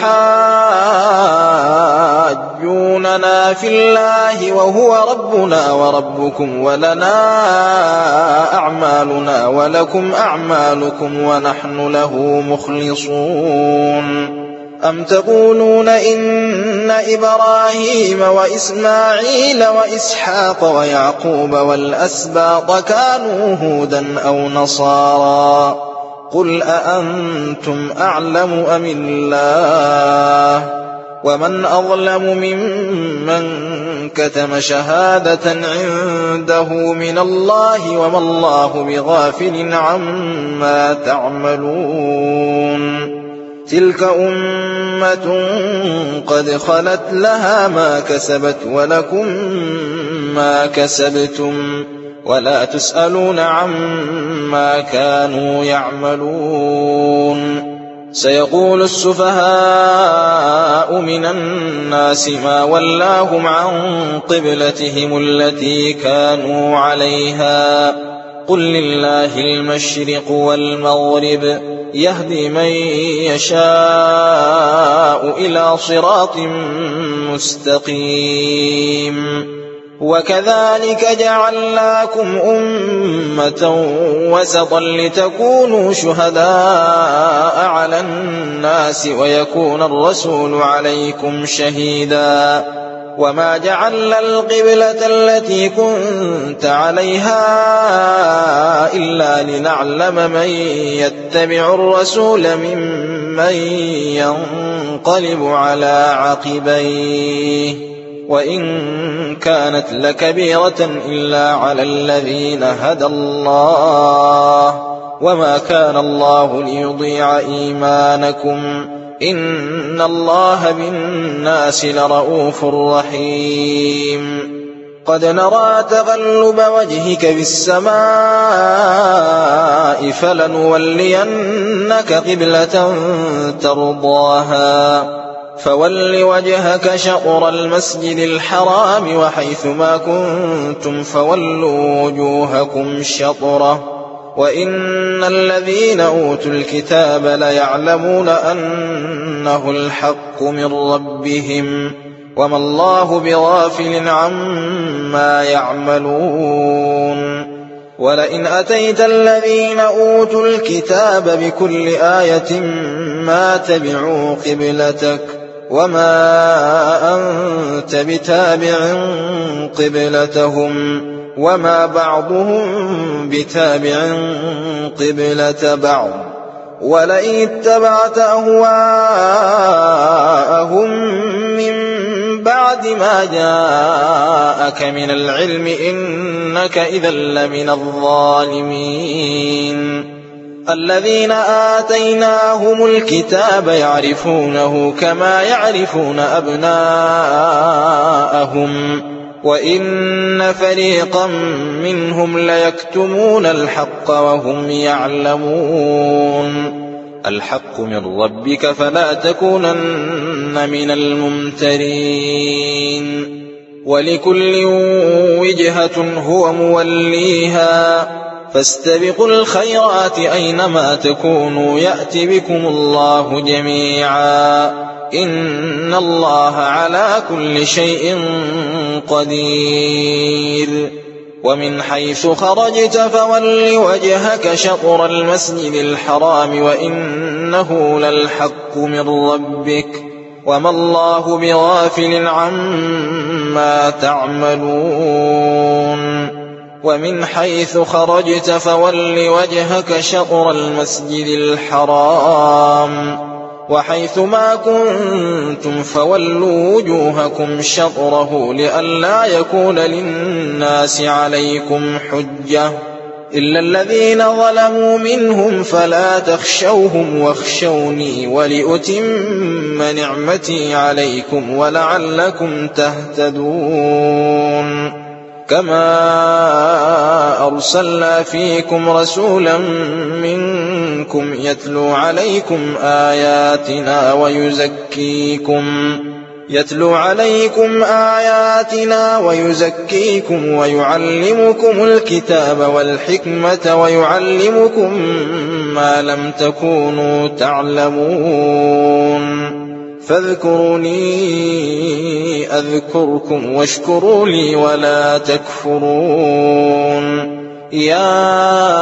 أتحاجوننا في الله وهو ربنا وربكم ولنا أعمالنا ولكم أعمالكم ونحن له مخلصون أم تقولون إن إبراهيم وإسماعيل وإسحاق ويعقوب والأسباط كانوا هودا أو نصارى قل أأنتم أعلم أم الله ومن أظلم ممن كتم شهادة عنده من الله وما الله بغافل عما تعملون تلك أمة قد خلت لها ما كسبت ولكم ما كسبتم ولا تسألون عما كانوا يعملون سيقول السفهاء من الناس ما ولاهم عن قبلتهم التي كانوا عليها قل لله المشرق والمغرب يهدي من يشاء إلى صراط مستقيم وكذلك جعلناكم أمة وسطا لتكونوا شهداء على الناس ويكون الرسول عليكم شهيدا وما جعلنا القبلة التي كنت عليها إلا لنعلم من يتبع الرسول ممن ينقلب على عقبيه وإن كانت لكبيرة إلا على الذين هدى الله وما كان الله ليضيع إيمانكم إن الله بالناس لرؤوف رحيم قد نرى تقلب وجهك في السماء فلنولينك قبلة ترضاها فول وجهك شطر المسجد الحرام وحيث ما كنتم فولوا وجوهكم شطره وإن الذين أوتوا الكتاب ليعلمون أنه الحق من ربهم وما الله بغافل عما يعملون ولئن أتيت الذين أوتوا الكتاب بكل آية ما تبعوا قبلتك وما أنت بتابع قبلتهم وما بعضهم بتابع قبلة بعض ولئن اتبعت أهواءهم من بعد ما جاءك من العلم إنك إذا لمن الظالمين الذين آتيناهم الكتاب يعرفونه كما يعرفون أبناءهم وإن فريقا منهم ليكتمون الحق وهم يعلمون الحق من ربك فلا تكونن من الممترين ولكل وجهة هو موليها فاستبقوا الخيرات أينما تكونوا يأت بكم الله جميعا إن الله على كل شيء قدير ومن حيث خرجت فول وجهك شطر المسجد الحرام وإنه للحق من ربك وما الله بغافل عما تعملون ومن حيث خرجت فول وجهك شطر المسجد الحرام وحيث ما كنتم فولوا وجوهكم شطره لئلا يكون للناس عليكم حجة إلا الذين ظلموا منهم فلا تخشوهم واخشوني ولأتم نعمتي عليكم ولعلكم تهتدون كما أرسلنا فيكم رسولا منكم يتلو عليكم آياتنا ويزكيكم ويعلمكم الكتاب والحكمة ويعلمكم ما لم تكونوا تعلمون فاذكروني أذكركم واشكروا لي ولا تكفرون يا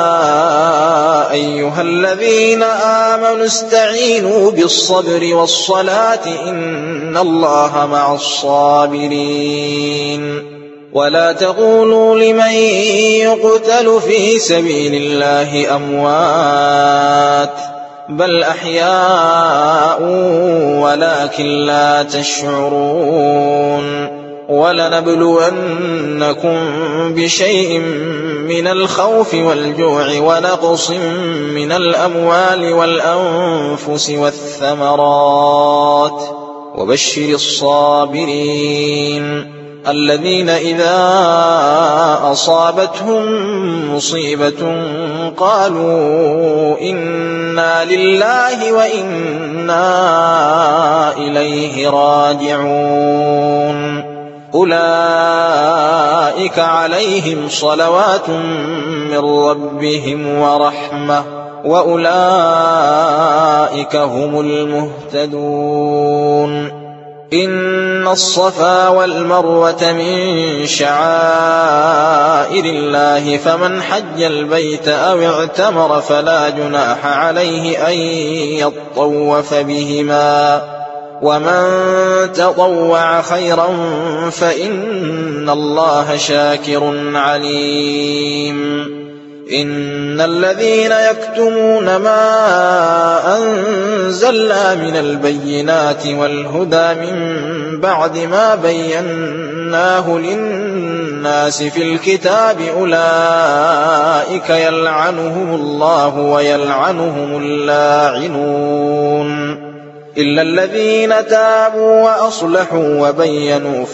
أيها الذين آمنوا استعينوا بالصبر والصلاة إن الله مع الصابرين ولا تقولوا لمن يقتل في سبيل الله أموات بل أحياء ولكن لا تشعرون ولنبلونكم بشيء من الخوف والجوع ونقص من الأموال والأنفس والثمرات وبشر الصابرين الذين إذا أصابتهم مصيبة قالوا إنا لله وإنا إليه راجعون أولئك عليهم صلوات من ربهم ورحمة وأولئك هم المهتدون إن الصفا والمروة من شعائر الله فمن حج البيت أو اعتمر فلا جناح عليه أن يطوف بهما ومن تطوع خيرا فإن الله شاكر عليم إن الذين يكتمون ما أنزلنا من البينات والهدى من بعد ما بيناه للناس في الكتاب أولئك يلعنهم الله ويلعنهم اللاعنون إلا الذين تابوا وأصلحوا وبينوا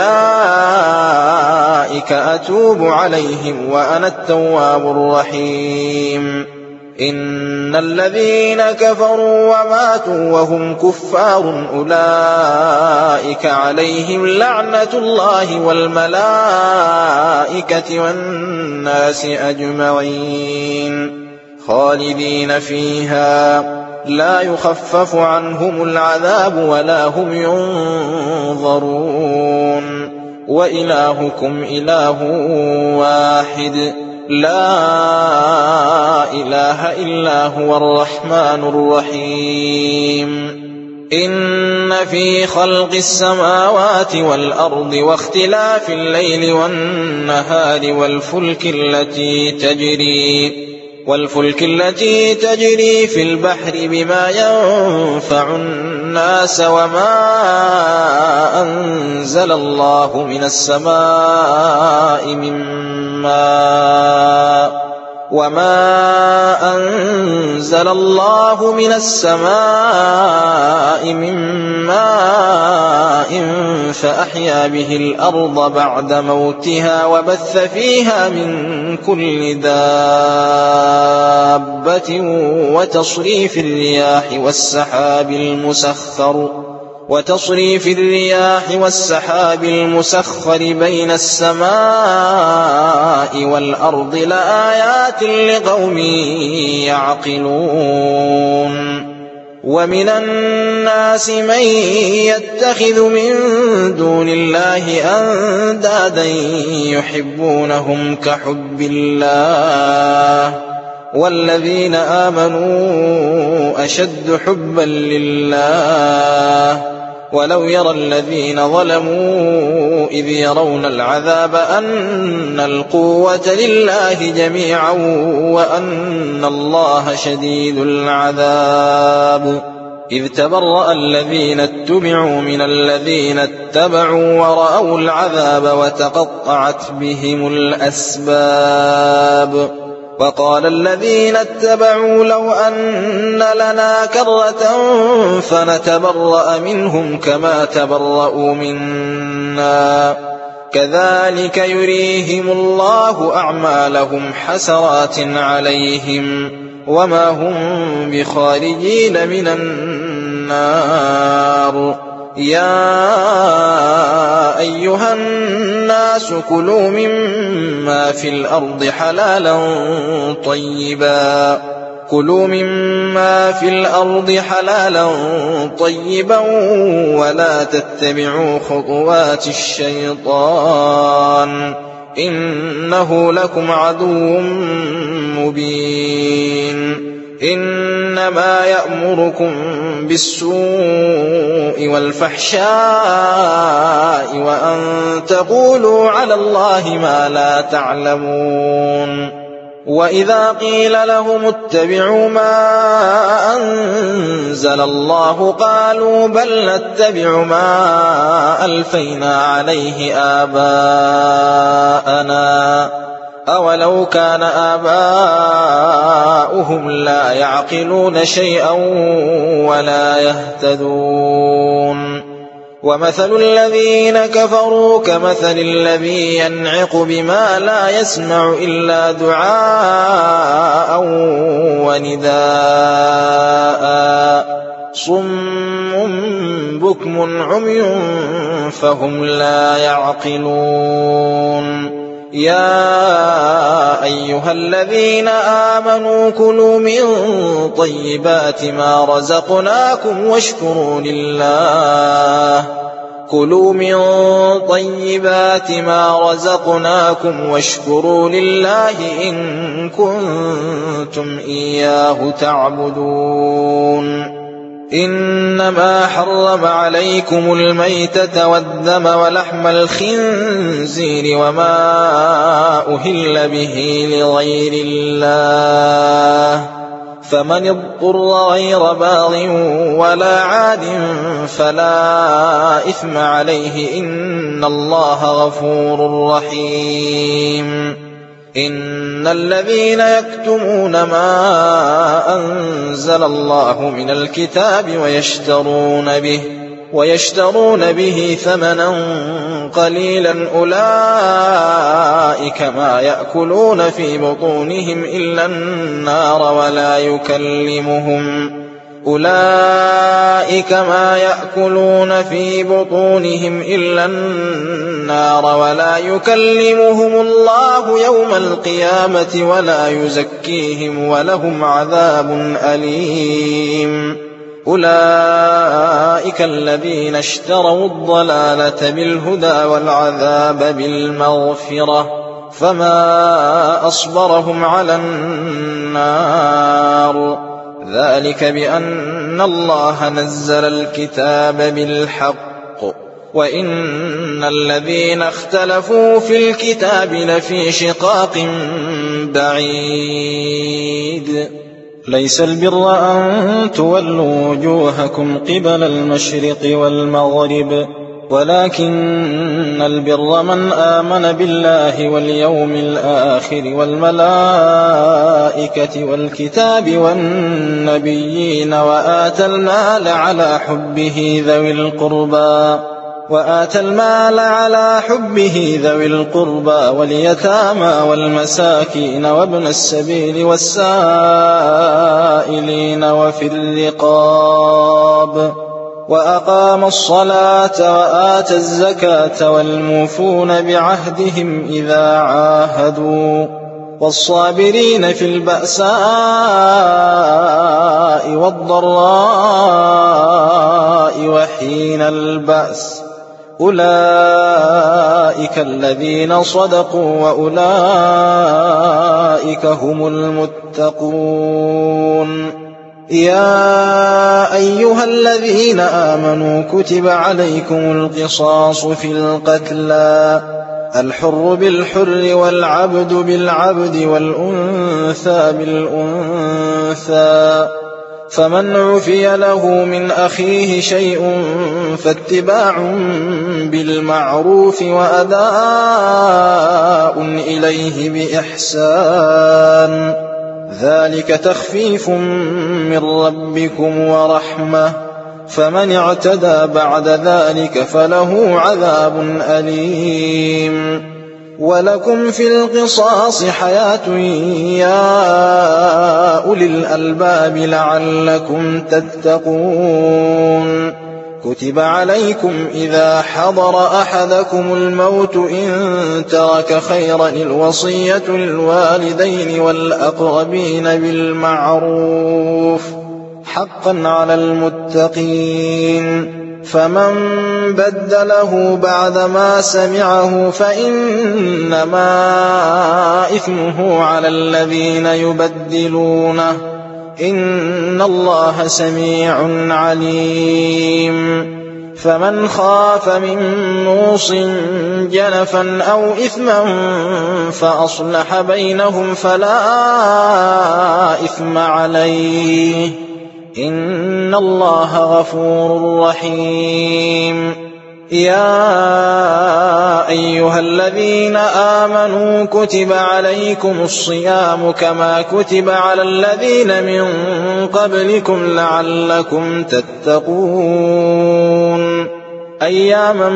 فأولئك أتوب عليهم وأنا التواب الرحيم إن الذين كفروا وماتوا وهم كفار أولئك عليهم لعنة الله والملائكة والناس أجمعين خالدين فيها لا يخفف عنهم العذاب ولا هم ينظرون وإلهكم إله واحد لا إله إلا هو الرحمن الرحيم إن في خلق السماوات والأرض واختلاف الليل والنهار والفلك التي تجري في البحر بما ينفع الناس وما أنزل الله من السماء من ماء فأحيا به الأرض بعد موتها وبث فيها من كل دابة وتصريف الرياح والسحاب المسخر بين السماء والأرض لآيات لقوم يعقلون ومن الناس من يتخذ من دون الله أندادا يحبونهم كحب الله والذين آمنوا أشد حبا لله ولو يرى الذين ظلموا إذ يرون العذاب أن القوة لله جميعا وأن الله شديد العذاب إذ تبرأ الذين اتبعوا من الذين اتبعوا ورأوا العذاب وتقطعت بهم الأسباب وقال الذين اتبعوا لو أن لنا كرة فنتبرأ منهم كما تبرأوا منا كذلك يريهم الله أعمالهم حسرات عليهم وما هم بخارجين من النار. يا أيها الناس كلوا مما في الأرض حلالا طيبا ولا تتبعوا خطوات الشيطان إنه لكم عدو مبين. إنما يأمركم بالسوء والفحشاء وأن تقولوا على الله ما لا تعلمون. وإذا قيل لهم اتبعوا ما أنزل الله قالوا بل نتبع ما ألفينا عليه آباءنا أولو كان آباؤهم لا يعقلون شيئا ولا يهتدون. ومثل الذين كفروا كمثل الذي ينعق بما لا يسمع إلا دعاء ونداء صم بكم عمي فهم لا يعقلون. يا أيها الذين آمنوا كلوا من طيبات ما رزقناكم واشكروا لله إن كنتم إياه تعبدون. إنما حرم عليكم الميتة والدم ولحم الخنزير وما أهل به لغير الله فمن اضطر غير باغ ولا عاد فلا إثم عليه إن الله غفور رحيم. إن الذين يكتمون ما أنزل الله من الكتاب ويشترون به ثمنا قليلا أولئك ما يأكلون في بطونهم إلا النار ولا يكلمهم الله يوم القيامة ولا يزكيهم ولهم عذاب أليم. أولئك الذين اشتروا الضلالة بالهدى والعذاب بالمغفرة فما أصبرهم على النار. ذلك بأن الله نزل الكتاب بالحق وإن الذين اختلفوا في الكتاب لفي شقاق بعيد. ليس البر أن تولوا وجوهكم قبل المشرق والمغرب ولكن البر من آمن بالله واليوم الآخر والملائكة والكتاب والنبيين وآتى المال على حبه ذوي القربى واليتامى والمساكين وابن السبيل والسائلين وفي الرقاب وأقام الصلاة وآتى الزكاة والموفون بعهدهم إذا عاهدوا والصابرين في البأساء والضراء وحين البأس أولئك الذين صدقوا وأولئك هم المتقون. يا أيها الذين آمنوا كتب عليكم القصاص في القتلى الحر بالحر والعبد بالعبد والأنثى بالأنثى فمن عفي له من أخيه شيء فاتباع بالمعروف وأداء إليه بإحسان ذلك تخفيف من ربكم ورحمة فمن اعتدى بعد ذلك فله عذاب أليم. ولكم في القصاص حياة يا أولي الألباب لعلكم تتقون. كتب عليكم إذا حضر أحدكم الموت إن ترك خيرا الوصية للوالدين والأقربين بالمعروف حقا على المتقين. فمن بدله بعدما سمعه فإنما إثمه على الذين يبدلونه إن الله سميع عليم. فمن خاف من موص جنفا أو إثما فأصلح بينهم فلا إثم عليه إن الله غفور رحيم. يا أيها الذين آمنوا كتب عليكم الصيام كما كتب على الذين من قبلكم لعلكم تتقون. أياما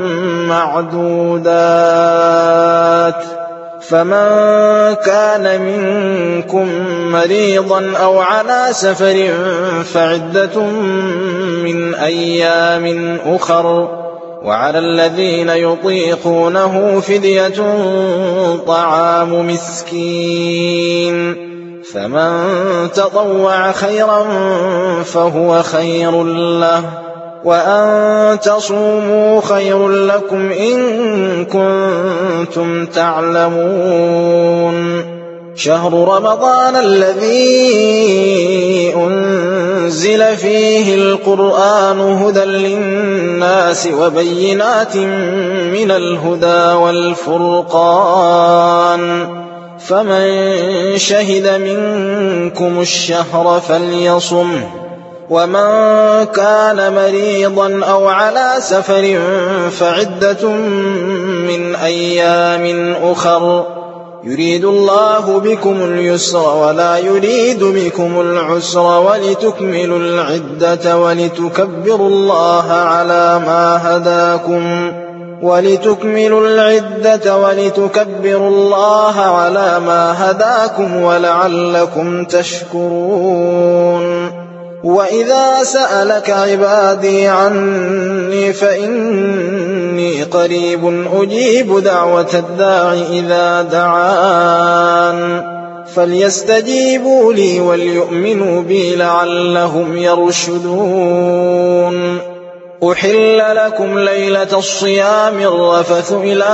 معدودات. فمن كان منكم مريضا أو على سفر فعدة من أيام أخر. وعلى الذين يطيقونه فدية طعام مسكين. فمن تطوع خيرا فهو خير له وأن تصوموا خير لكم إن كنتم تعلمون. شهر رمضان الذي أنزل فيه القرآن هدى للناس وبينات من الهدى والفرقان. فمن شهد منكم الشهر فليصمه. ومن كان مريضا أو على سفر فعدة من أيام أخر. يريد الله بكم اليسر ولا يريد بكم العسر ولتكملوا العدة ولتكبروا الله على ما هداكم ولعلكم تشكرون. وإذا سألك عبادي عني فإني قريب أجيب دعوة الداع إذا دعان فليستجيبوا لي وليؤمنوا بي لعلهم يرشدون. أحل لكم ليلة الصيام الرفث إلى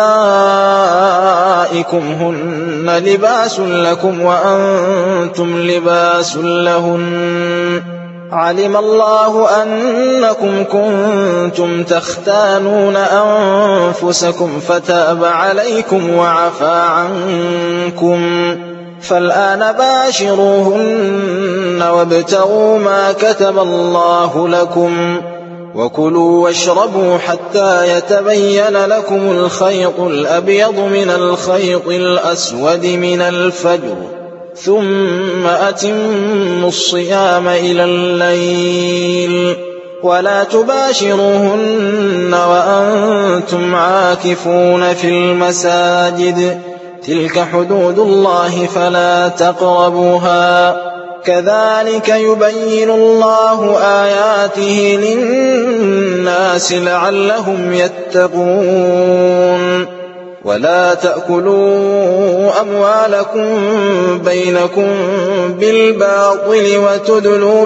نسائكم هن لباس لكم وأنتم لباس لهن. علم الله أنكم كنتم تختانون أنفسكم فتاب عليكم وعفى عنكم. فالآن باشروهن وابتغوا ما كتب الله لكم وكلوا واشربوا حتى يتبين لكم الخيط الأبيض من الخيط الأسود من الفجر ثم أتموا الصيام إلى الليل ولا تباشروهن وأنتم عاكفون في المساجد تلك حدود الله فلا تقربوها كذلك يبين الله آياته للناس لعلهم يتقون. ولا تأكلوا أموالكم بينكم بالباطل وتدلوا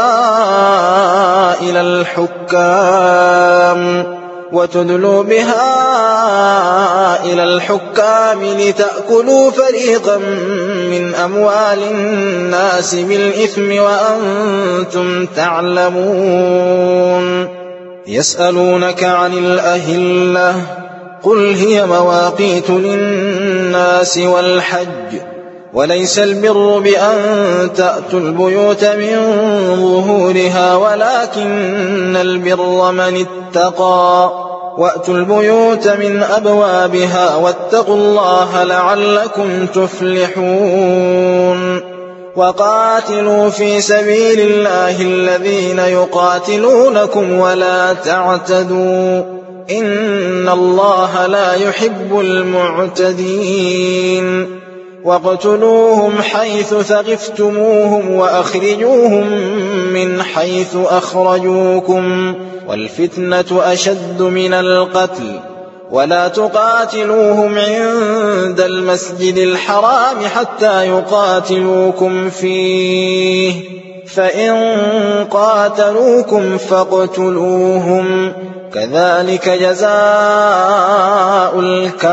بها إلى الحكام لتأكلوا فريقا من أموال الناس بالإثم وأنتم تعلمون. يسألونك عن الأهلة قل هي مواقيت للناس والحج وليس البر بأن تأتوا البيوت من ظهورها ولكن البر من اتقى وأتوا البيوت من أبوابها واتقوا الله لعلكم تفلحون. وقاتلوا في سبيل الله الذين يقاتلونكم ولا تعتدوا إن الله لا يحب المعتدين واقتلوهم حيث ثقفتموهم وأخرجوهم من حيث أخرجوكم والفتنة أشد من القتل ولا تقاتلوهم عند المسجد الحرام حتى يقاتلوكم فيه فإن قاتلوكم فاقتلوهم كذلك جزاء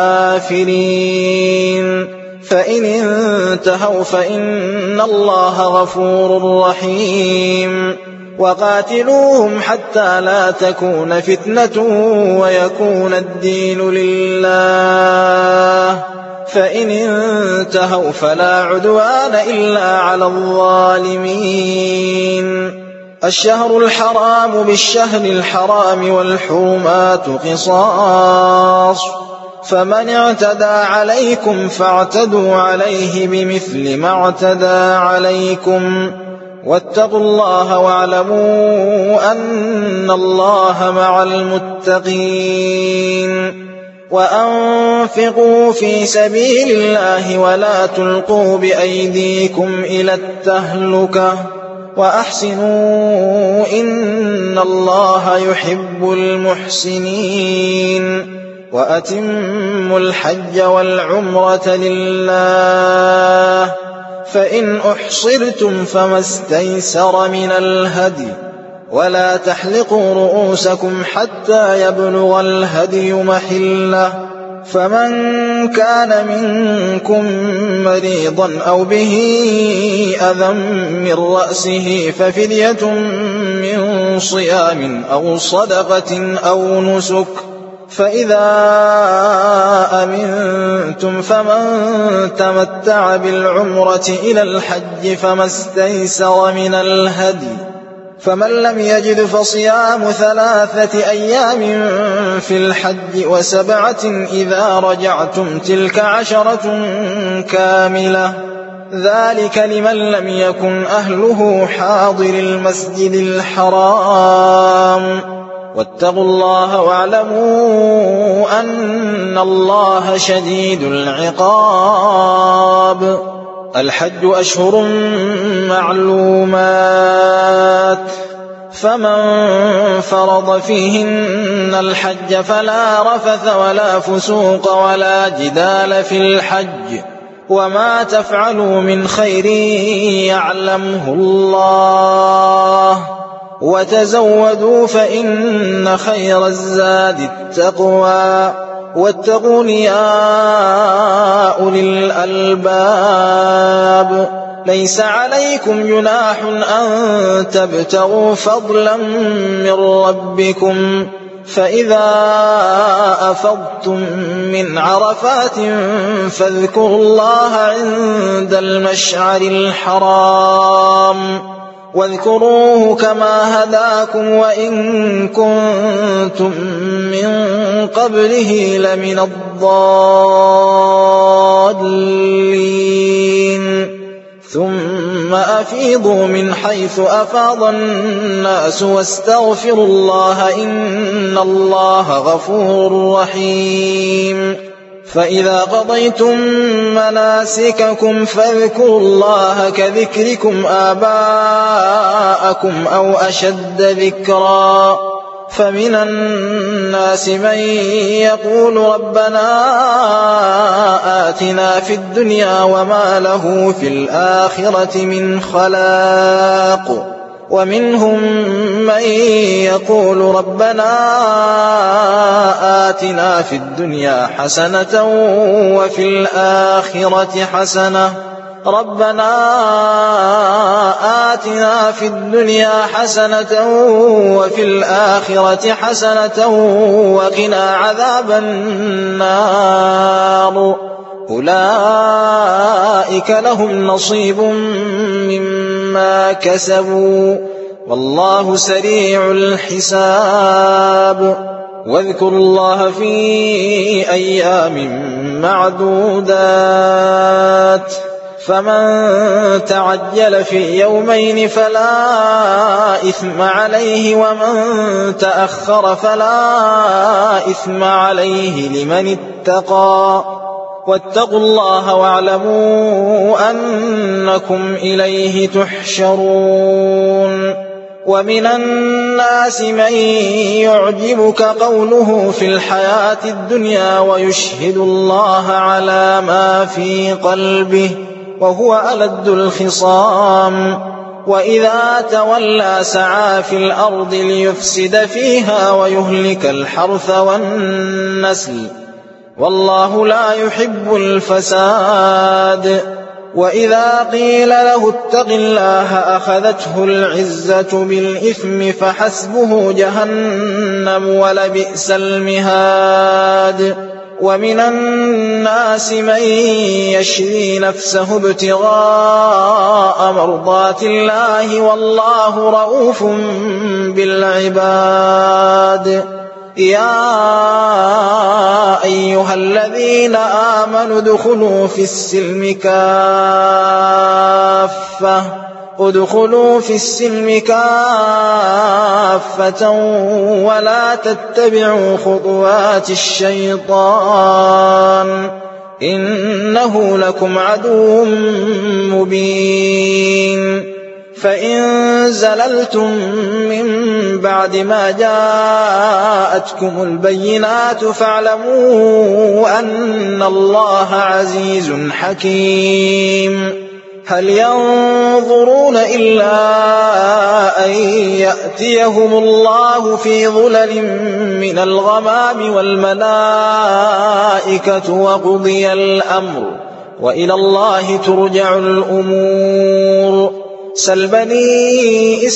الكافرين فإن انتهوا فإن الله غفور رحيم وقاتلوهم حتى لا تكون فتنة ويكون الدين لله فإن انتهوا فلا عدوان إلا على الظالمين الشهر الحرام بالشهر الحرام والحرمات قصاص فمن اعتدى عليكم فاعتدوا عليه بمثل ما اعتدى عليكم واتقوا الله واعلموا أن الله مع المتقين وأنفقوا في سبيل الله ولا تلقوا بأيديكم إلى التهلكة وأحسنوا إن الله يحب المحسنين وأتموا الحج والعمرة لله فإن أحصرتم فما استيسر من الهدي ولا تحلقوا رؤوسكم حتى يبلغ الهدي محله فمن كان منكم مريضا أو به أذى من رأسه ففدية من صيام أو صدقة أو نسك فإذا أمنتم فمن تمتع بالعمرة إلى الحج فما استيسر من الهدي فمن لم يجد فصيام 3 أيام في الحج و7 إذا رجعتم تلك 10 كاملة ذلك لمن لم يكن أهله حاضر المسجد الحرام واتقوا الله واعلموا أن الله شديد العقاب الحج أشهر معلومات فمن فرض فيهن الحج فلا رفث ولا فسوق ولا جدال في الحج وما تفعلوا من خير يعلمه الله وتزودوا فإن خير الزاد التقوى واتقون يا أولي الألباب ليس عليكم جناح أن تبتغوا فضلا من ربكم فإذا أفضتم من عرفات فاذكروا الله عند المشعر الحرام واذكروه كما هداكم وإن كنتم من قبله لمن الضالين ثم أفيضوا من حيث أفاض الناس واستغفروا الله إن الله غفور رحيم فإذا قضيتم مناسككم فاذكروا الله كذكركم آباءكم أو أشد ذكرا فمن الناس من يقول ربنا آتنا في الدنيا وما له في الآخرة من خلاق ومنهم من يقول ربنا آتنا في الدنيا حسنة وفي الآخرة حسنة ربنا آتنا في الدنيا حسنة وفي الآخرة حسنة وقنا عذاب النار أولئك لهم نصيب مما كسبوا والله سريع الحساب واذكروا الله في أيام معدودات فمن تعجل في يومين فلا إثم عليه ومن تأخر فلا إثم عليه لمن اتقى واتقوا الله واعلموا أنكم إليه تحشرون ومن الناس من يعجبك قوله في الحياة الدنيا ويشهد الله على ما في قلبه وهو ألد الخصام وإذا تولى سعى في الأرض ليفسد فيها ويهلك الحرث والنسل والله لا يحب الفساد وإذا قيل له اتق الله أخذته العزة بالإثم فحسبه جهنم ولبئس المهاد ومن الناس من يشري نفسه ابتغاء مرضات الله والله رؤوف بالعباد يا أيها الذين آمنوا ادخلوا في السلم كافة ولا تتبعوا خطوات الشيطان إنه لكم عدو مبين فإن زللتم من بعد ما جاءتكم البينات فاعلموا أن الله عزيز حكيم هل ينظرون إلا أن يأتيهم الله في ظلل من الغمام والملائكة وقضي الأمر وإلى الله ترجع الأمور سل بني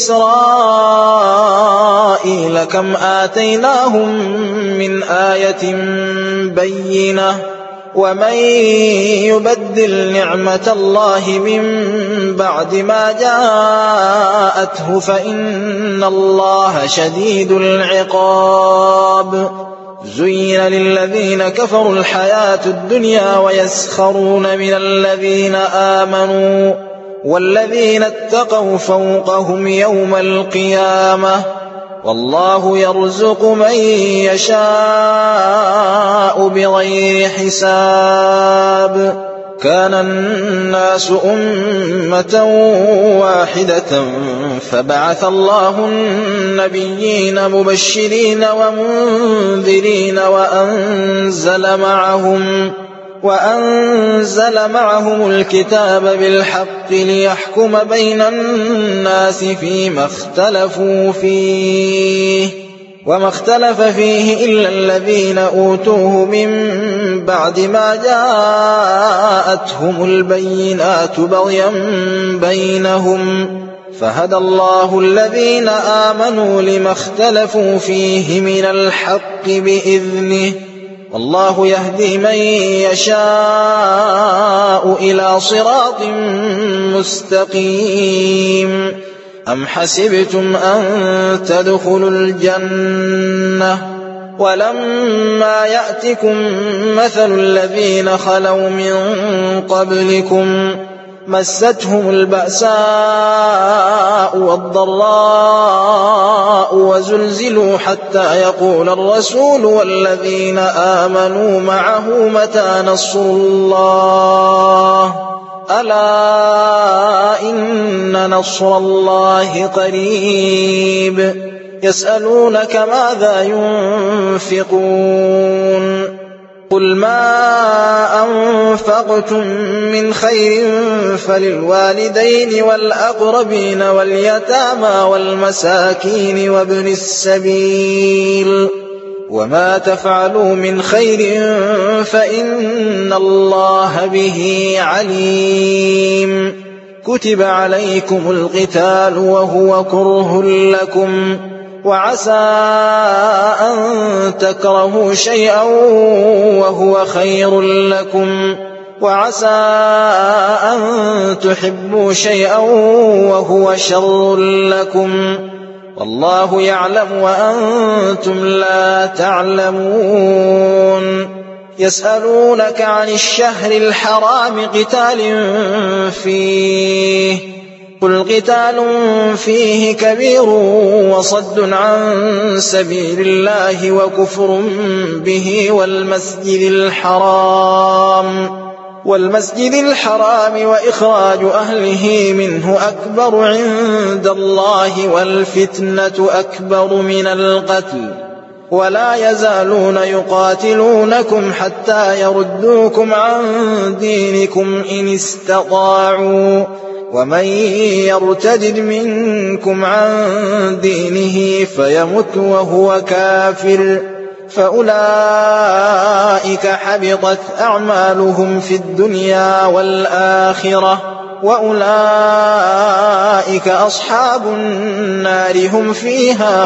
إسرائيل كم آتيناهم من آية بينة ومن يبدل نعمة الله من بعد ما جاءته فإن الله شديد العقاب زين للذين كفروا الحياة الدنيا ويسخرون من الذين آمنوا والذين اتقوا فوقهم يوم القيامة والله يرزق من يشاء بغير حساب كان الناس أمة واحدة فبعث الله النبيين مبشرين ومنذرين وأنزل معهم الكتاب بالحق ليحكم بين الناس فيما اختلفوا فيه وما اختلف فيه إلا الذين أوتوه من بعد ما جاءتهم البينات بغيا بينهم فهدى الله الذين آمنوا لما اختلفوا فيه من الحق بإذنه والله يهدي من يشاء إلى صراط مستقيم أم حسبتم أن تدخلوا الجنة ولما يأتكم مثل الذين خلوا من قبلكم مستهم البأساء والضراء وزلزلوا حتى يقول الرسول والذين آمنوا معه متى نصر الله ألا إن نصر الله قريب يسألونك ماذا ينفقون قل ما أنفقتم من خير فللوالدين والأقربين واليتامى والمساكين وابن السبيل وما تفعلوا من خير فإن الله به عليم كتب عليكم القتال وهو كره لكم وعسى أن تكرهوا شيئا وهو خير لكم وعسى أن تحبوا شيئا وهو شر لكم والله يعلم وأنتم لا تعلمون يسألونك عن الشهر الحرام قتال فيه قل قتال فيه كبير وصد عن سبيل الله وكفر به والمسجد الحرام وإخراج أهله منه أكبر عند الله والفتنة أكبر من القتل ولا يزالون يقاتلونكم حتى يردوكم عن دينكم إن استطاعوا ومن يرتد منكم عن دينه فيمت وهو كافر فأولئك حبطت أعمالهم في الدنيا والآخرة وأولئك أصحاب النار هم فيها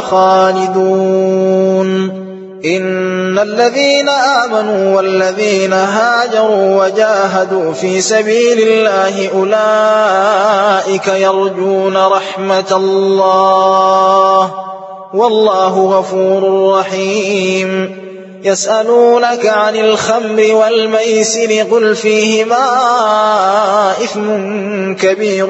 خالدون إن الذين آمنوا والذين هاجروا وجاهدوا في سبيل الله أولئك يرجون رحمة الله والله غفور رحيم يسألونك عن الخمر والميسر قل فيهما إثم كبير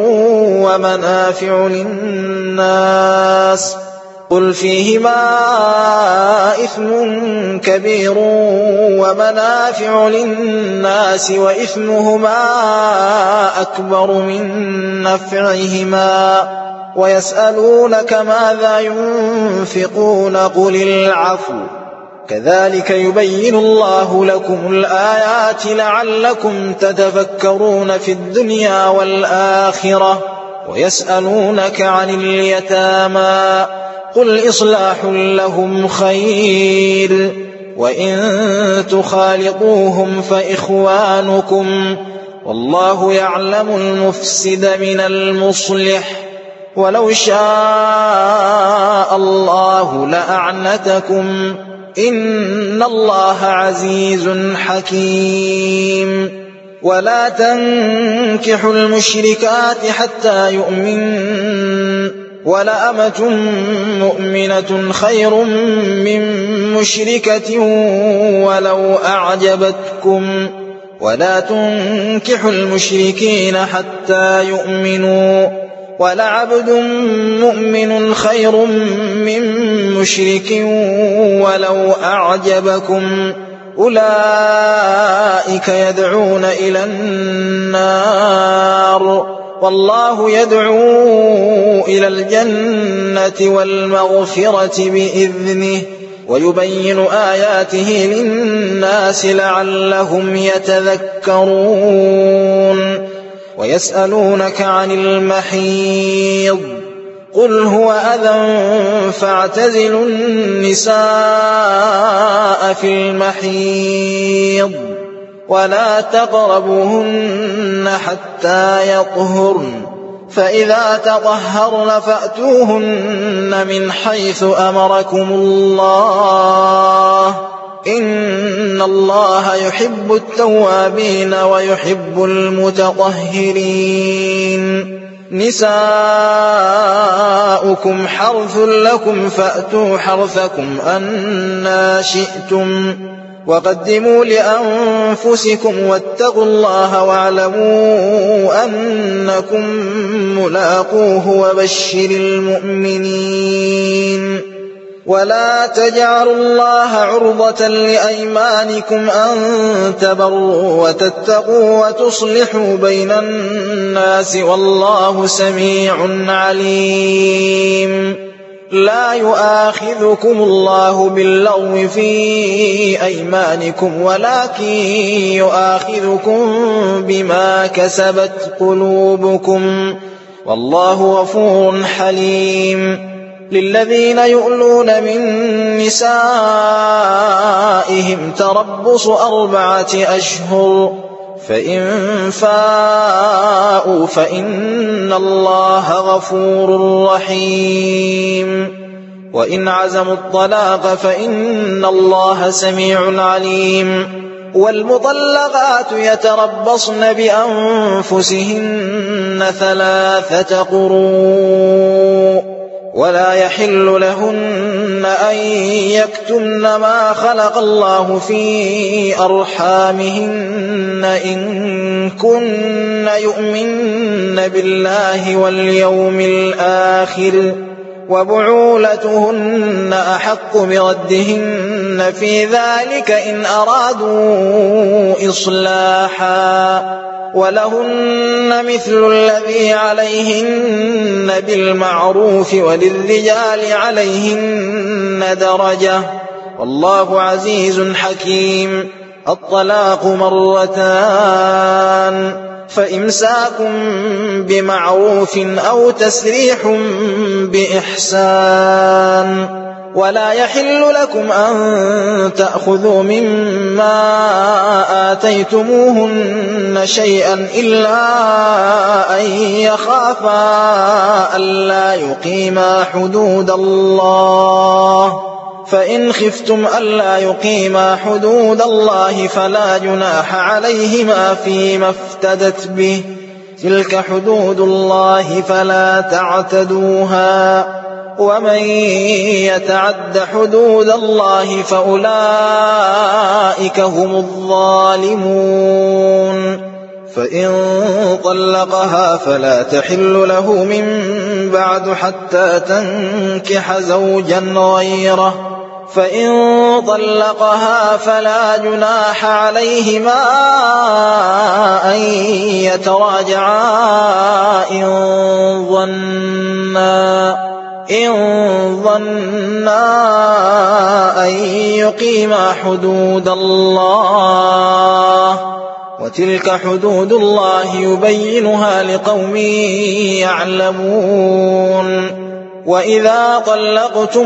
ومنافع للناس وإثمهما أكبر من نفعهما ويسألونك ماذا ينفقون قل العفو كذلك يبين الله لكم الآيات لعلكم تتفكرون في الدنيا والآخرة ويسألونك عن اليتامى قل إصلاح لهم خير وإن تخالطوهم فإخوانكم والله يعلم المفسد من المصلح ولو شاء الله لأعنتكم إن الله عزيز حكيم ولا تنكحوا المشركات حتى يؤمنن ولأمة مؤمنة خير من مشركة ولو أعجبتكم ولا تنكحوا المشركين حتى يؤمنوا ولعبد مؤمن خير من مشرك ولو أعجبكم أولئك يدعون إلى النار والله يدعو إلى الجنة والمغفرة بإذنه ويبين آياته للناس لعلهم يتذكرون ويسألونك عن المحيض قل هو أذى فاعتزلوا النساء في المحيض ولا تقربوهن حتى يطهرن فإذا تطهرن فأتوهن من حيث أمركم الله إن الله يحب التوابين ويحب المتطهرين نساؤكم حرث لكم فأتوا حرثكم أنى شئتم وقدموا لأنفسكم واتقوا الله واعلموا أنكم ملاقوه وبشر المؤمنين ولا تجعلوا الله عرضة لأيمانكم أن تبروا وتتقوا وتصلحوا بين الناس والله سميع عليم لا يؤاخذكم الله باللغو في أيمانكم ولكن يؤاخذكم بما كسبت قلوبكم والله غفور حليم للذين يؤلون من نسائهم تربص 4 أشهر فإن فاءوا فإن الله غفور رحيم وإن عزموا الطلاق فإن الله سميع عليم والمطلقات يتربصن بأنفسهن 3 قروء ولا يحل لهن أن يكتمن ما خلق الله في أرحامهن إن كن يؤمن بالله واليوم الآخر وبعولتهن أحق بردهن في ذلك إن أرادوا إصلاحا ولهن مثل الذي عليهن بالمعروف وللرجال عليهن درجة والله عزيز حكيم. الطلاق مرتان فإمساك بمعروف أو تسريح بإحسان ولا يحل لكم أن تأخذوا مما آتيتموهن شيئا إلا أن يخافا ألا يقيما حدود الله فإن خفتم ألا يقيما حدود الله فلا جناح عليهما فيما افتدت به تلك حدود الله فلا تعتدوها ومن يتعد حدود الله فأولئك هم الظالمون. فإن طلقها فلا تحل له من بعد حتى تنكح زوجا غيره فإن طلقها فلا جناح عليهما أن يتراجعا إن ظنا أن يقيما حدود الله وتلك حدود الله يبينها لقوم يعلمون. وإذا طلقتم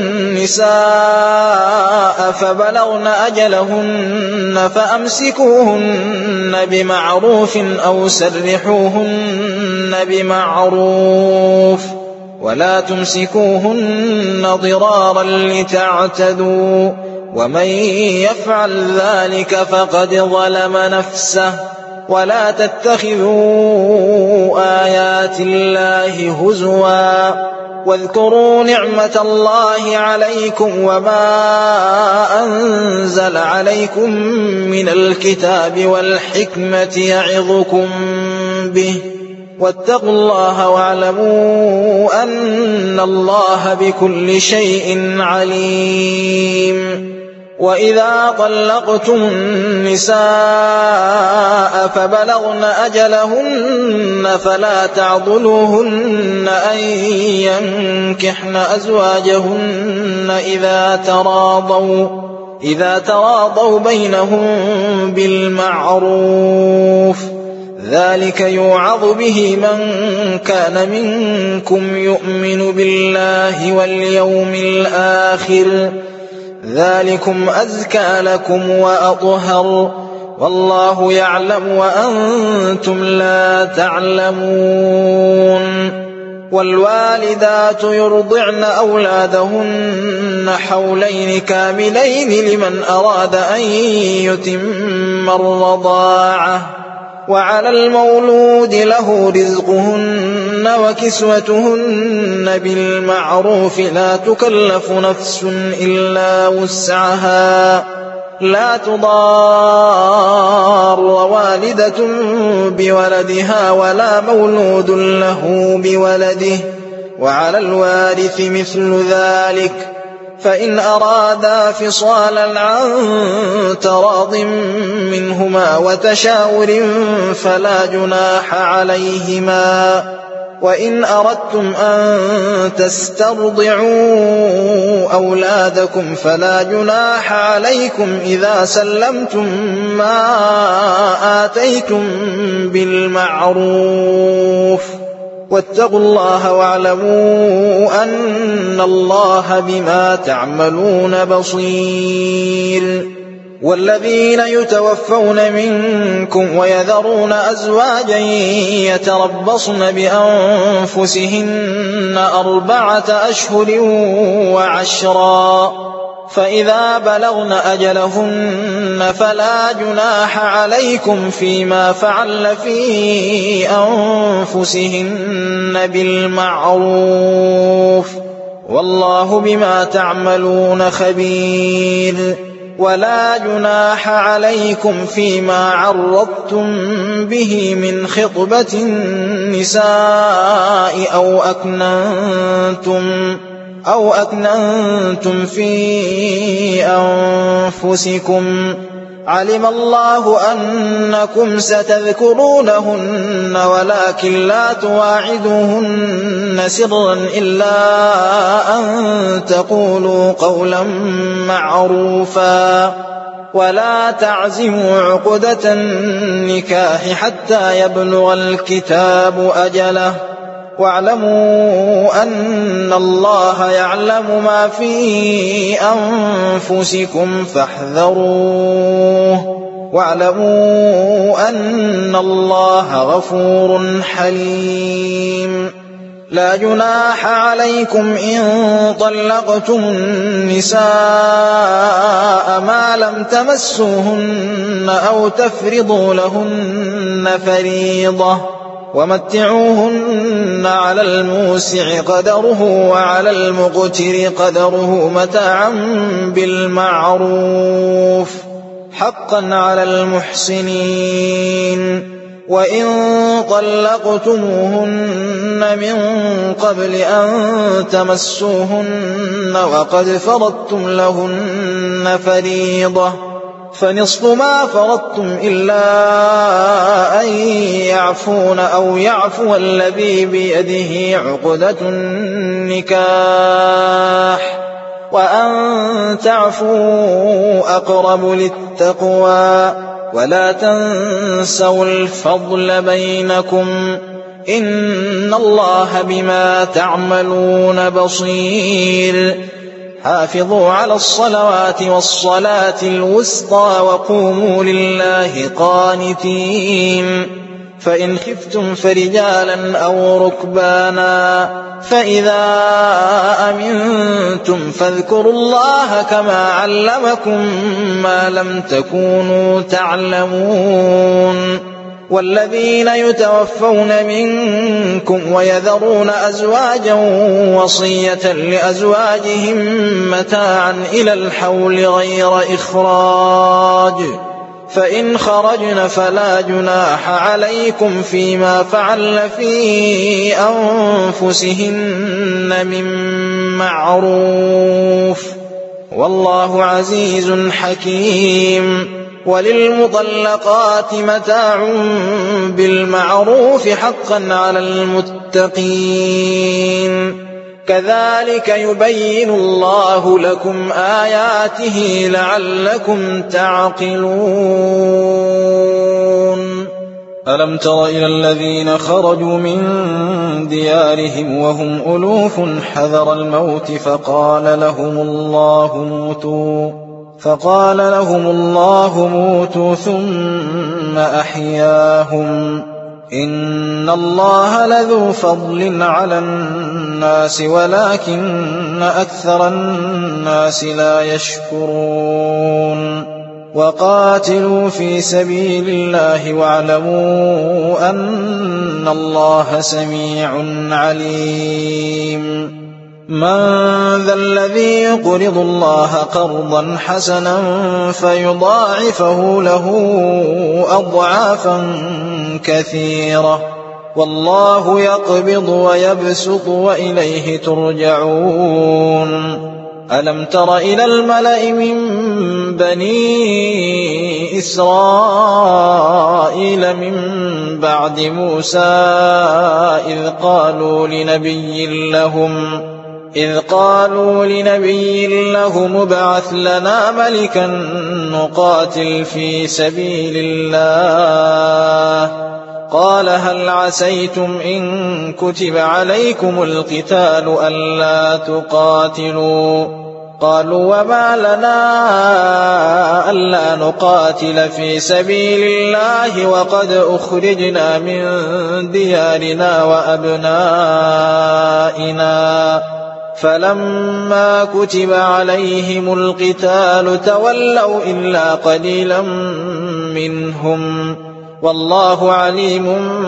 النساء فبلغن أجلهن فأمسكوهن بمعروف أو سرحوهن بمعروف ولا تمسكوهن ضرارا لتعتدوا ومن يفعل ذلك فقد ظلم نفسه. ولا تتخذوا آيات الله هزوا واذكروا نعمة الله عليكم وما أنزل عليكم من الكتاب والحكمة يعظكم به واتقوا الله واعلموا أن الله بكل شيء عليم. وإذا طلقتم النساء فبلغن أجلهن فلا تعضلوهن أن ينكحن أزواجهن إذا تراضوا بينهم بالمعروف ذلك يوعظ به من كان منكم يؤمن بالله واليوم الآخر ذلكم أزكى لكم وأطهر والله يعلم وأنتم لا تعلمون. والوالدات يرضعن أولادهن حولين كاملين لمن أراد أن يتم الرضاعة وعلى المولود له رزقهن وكسوتهن بالمعروف لا تكلف نفس إلا وسعها لا تضار والدة بولدها ولا مولود له بولده وعلى الوارث مثل ذلك فإن أرادا فصالا عن تراض منهما وتشاور فلا جناح عليهما. وإن أردتم أن تسترضعوا أولادكم فلا جناح عليكم إذا سلمتم ما آتيتم بالمعروف واتقوا الله واعلموا أن الله بما تعملون بصير. والذين يتوفون منكم ويذرون أزواجا يتربصن بأنفسهن 4 أشهر وعشرا فإذا بلغن أجلهن فلا جناح عليكم فيما فعل في أنفسهن بالمعروف والله بما تعملون خبير ولا جناح عليكم فيما عرضتم به من خطبة النساء أو أكننتم في أنفسكم علم الله أنكم ستذكرونهن ولكن لا تواعدوهن سرا إلا أن تقولوا قولا معروفا ولا تعزموا عقدة النكاح حتى يبلغ الكتاب أجله واعلموا أن الله يعلم ما في أنفسكم فاحذروه واعلموا أن الله غفور حليم لا جناح عليكم إن طلقتم النساء ما لم تمسوهن أو تفرضوا لهن فريضة ومتعوهن على الموسع قدره وعلى المقتر قدره متاعا بالمعروف حقا على المحسنين وإن طلقتموهن من قبل أن تمسوهن وقد فرضتم لهن فريضة فنصف ما فرضتم إلا أن يعفون أو يعفو الذي بيده عقدة النكاح وأن تعفوا أقرب للتقوى ولا تنسوا الفضل بينكم إن الله بما تعملون بصير حافظوا على الصلوات والصلاة الوسطى وقوموا لله قانتين فإن خفتم فرجالا أو ركبانا فإذا أمنتم فاذكروا الله كما علمكم ما لم تكونوا تعلمون والذين يتوفون منكم ويذرون أزواجا وصية لأزواجهم متاعا إلى الحول غير إخراج فإن خرجن فلا جناح عليكم فيما فعل في أنفسهن من معروف والله عزيز حكيم وللمطلقات متاع بالمعروف حقا على المتقين كذلك يبين الله لكم آياته لعلكم تعقلون ألم تر إلى الذين خرجوا من ديارهم وهم ألوف حذر الموت فقال لهم الله موتوا ثم أحياهم إن الله لذو فضل على الناس ولكن أكثر الناس لا يشكرون وقاتلوا في سبيل الله واعلموا أن الله سميع عليم من ذا الذي يقرض الله قرضا حسنا فيضاعفه له أضعافا كثيرة والله يقبض ويبسط وإليه ترجعون ألم تر إلى الملأ من بني إسرائيل من بعد موسى إذ قالوا لنبي لهم ابعث لنا ملكا نقاتل في سبيل الله قال هل عسيتم إن كتب عليكم القتال ألا تقاتلوا قالوا وما لنا ألا نقاتل في سبيل الله وقد أخرجنا من ديارنا وأبنائنا فلما كتب عليهم القتال تولوا إلا قليلا منهم والله عليم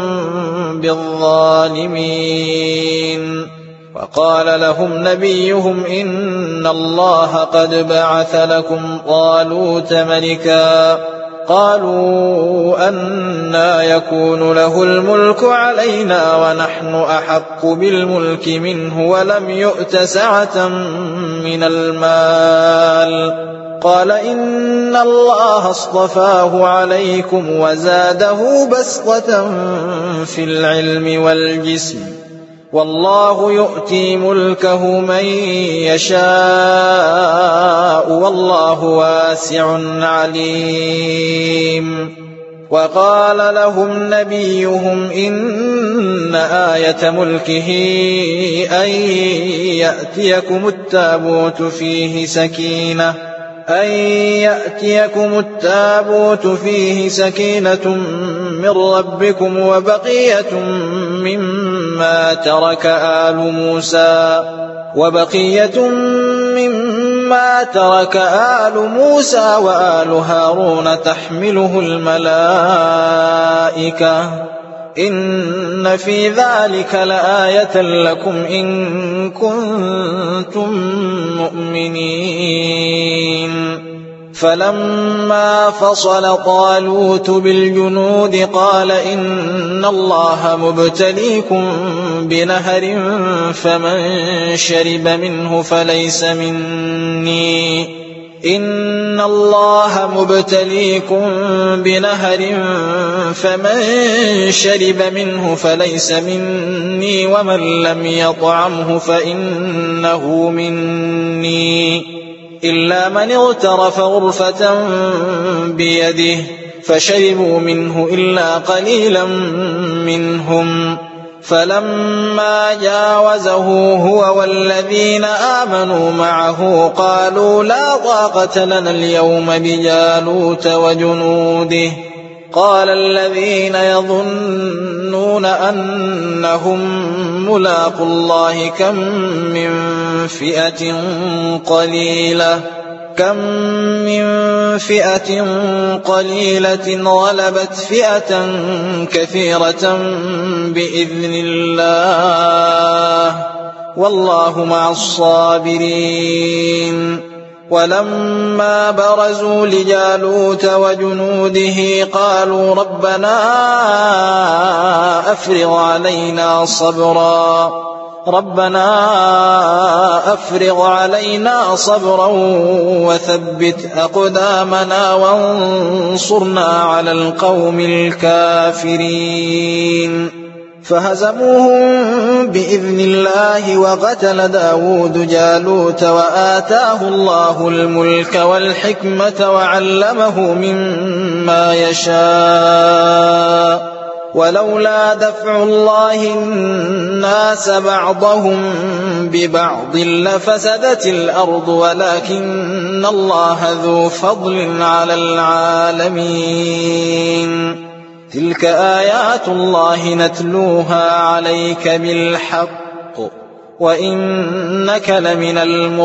بالظالمين. وقال لهم نبيهم إن الله قد بعث لكم طالوت ملكا قالوا أنى يكون له الملك علينا ونحن أحق بالملك منه ولم يؤت سعة من المال قال إن الله اصطفاه عليكم وزاده بسطة في العلم والجسم والله يؤتي ملكه من يشاء والله واسع عليم. وقال لهم نبيهم إن آية ملكه أن يأتيكم التابوت فيه سكينة من ربكم وبقية مما ترك آل موسى وآل هارون تحمله الملائكة إن في ذلك لآية لكم إن كنتم مؤمنين. فلما فصل طالوت بالجنود قال إن الله مبتليكم بنهر فمن شرب منه فليس مني ومن لم يطعمه فإنه مني إلا من اغترف غرفة بيده فشربوا منه إلا قليلا منهم. فلما جاوزه هو والذين آمنوا معه قالوا لا طاقة لنا اليوم بجالوت وجنوده قال الذين يظنون أنهم ملاقو الله كم من فئة قليلة غلبت فئة كثيرة بإذن الله والله مع الصابرين. ولما برزوا لجالوت وجنوده قالوا ربنا أفرغ علينا صبرا وثبت أقدامنا وانصرنا على القوم الكافرين. فهزموهم بإذن الله وقتل داود جالوت وآتاه الله الملك والحكمة وعلمه مما يشاء ولولا دفع الله الناس بعضهم ببعض لفسدت الأرض ولكن الله ذو فضل على العالمين. تلك آيات الله نتلوها عليك بالحق وإنك لمن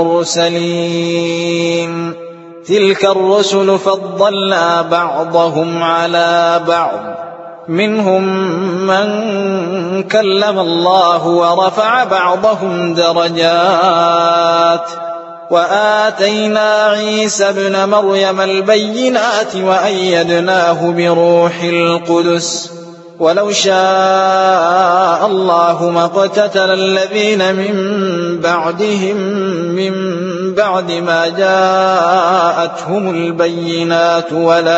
المرسلين. تلك الرسل فضلنا بعضهم على بعض منهم من كلم الله ورفع بعضهم درجات وآتينا عيسى ابن مريم البينات وأيدناه بروح القدس ولو شاء الله ما اقتتل الذين من بعدهم من بعد ما جاءتهم البينات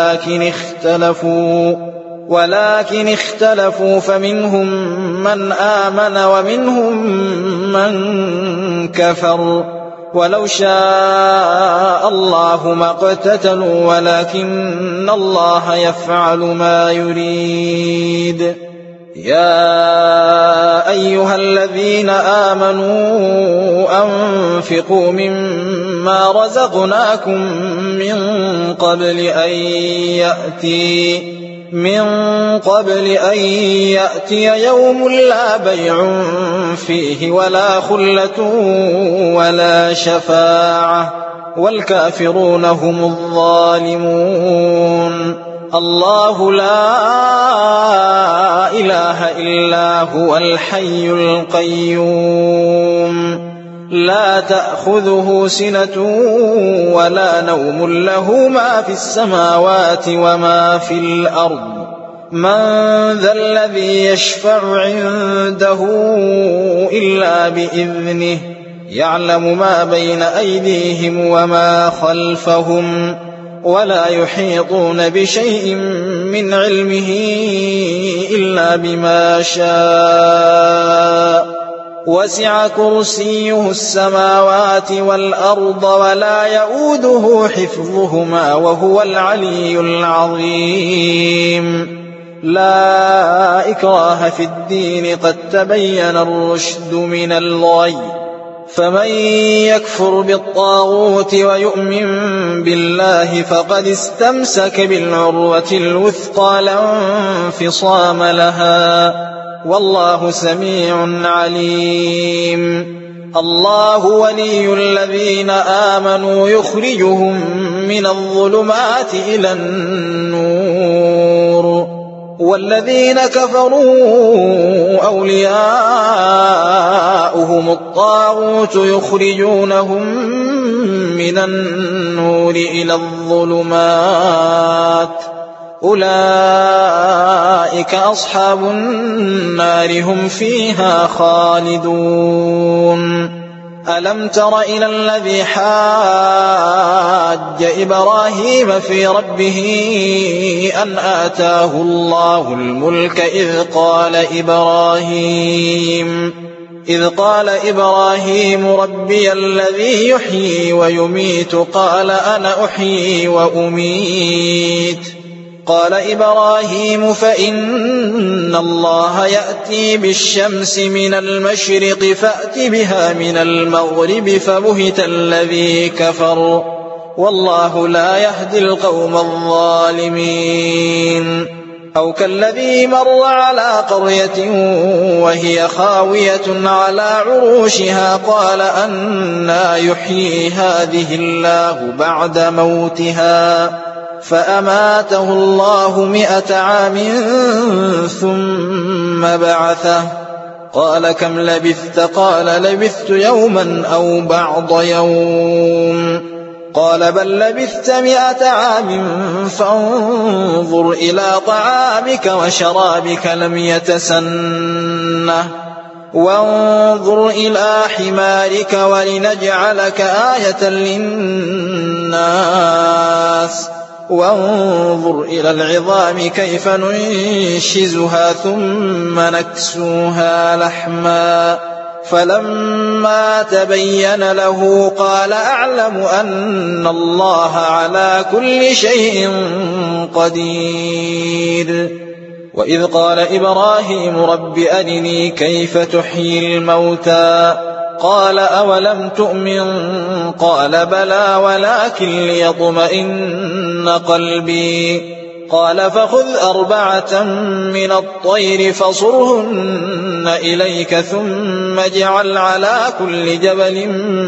ولكن اختلفوا فمنهم من آمن ومنهم من كفر ولو شاء الله ما اقتتلوا ولكن الله يفعل ما يريد. يا أيها الذين آمنوا أنفقوا مما رزقناكم من قبل أن من قبل أن يأتي يوم لا بيع فيه ولا خلة ولا شفاعة والكافرون هم الظالمون. الله لا إله إلا هو الحي القيوم لا تأخذه سنة ولا نوم له ما في السماوات وما في الأرض من ذا الذي يشفع عنده إلا بإذنه يعلم ما بين أيديهم وما خلفهم ولا يحيطون بشيء من علمه إلا بما شاء وسع كرسيه السماوات والأرض ولا يؤوده حفظهما وهو العلي العظيم. لا إكراه في الدين قد تبين الرشد من الغي فمن يكفر بالطاغوت ويؤمن بالله فقد استمسك بالعروة الوثقى لا انفصام لها والله سميع عليم. الله ولي الذين آمنوا يخرجهم من الظلمات إلى النور والذين كفروا أولياؤهم الطاغوت يخرجونهم من النور إلى الظلمات أولئك أصحاب النار هم فيها خالدون. ألم تر إلى الذي حاج إبراهيم في ربه أن آتاه الله الملك إذ قال إبراهيم ربي الذي يحيي ويميت قال أنا أحيي وأميت قال إبراهيم فإن الله يأتي بالشمس من المشرق فأت بها من المغرب فبهت الذي كفر والله لا يهدي القوم الظالمين. أو كالذي مر على قرية وهي خاوية على عروشها قال أنى يحيي هذه الله بعد موتها فأماته الله 100 عام ثم بعثه قال كم لبثت قال لبثت يوما أو بعض يوم قال بل لبثت 100 عام فانظر إلى طعامك وشرابك لم يتسنه وانظر إلى حمارك ولنجعلك آية للناس وانظر إلى العظام كيف ننشزها ثم نكسوها لحما فلما تبين له قال أعلم أن الله على كل شيء قدير. وإذ قال إبراهيم رب أرني كيف تحيي الموتى قال أولم تؤمن قال بلى ولكن ليطمئن قلبي قال فخذ 4 من الطير فصرهن إليك ثم اجعل على كل جبل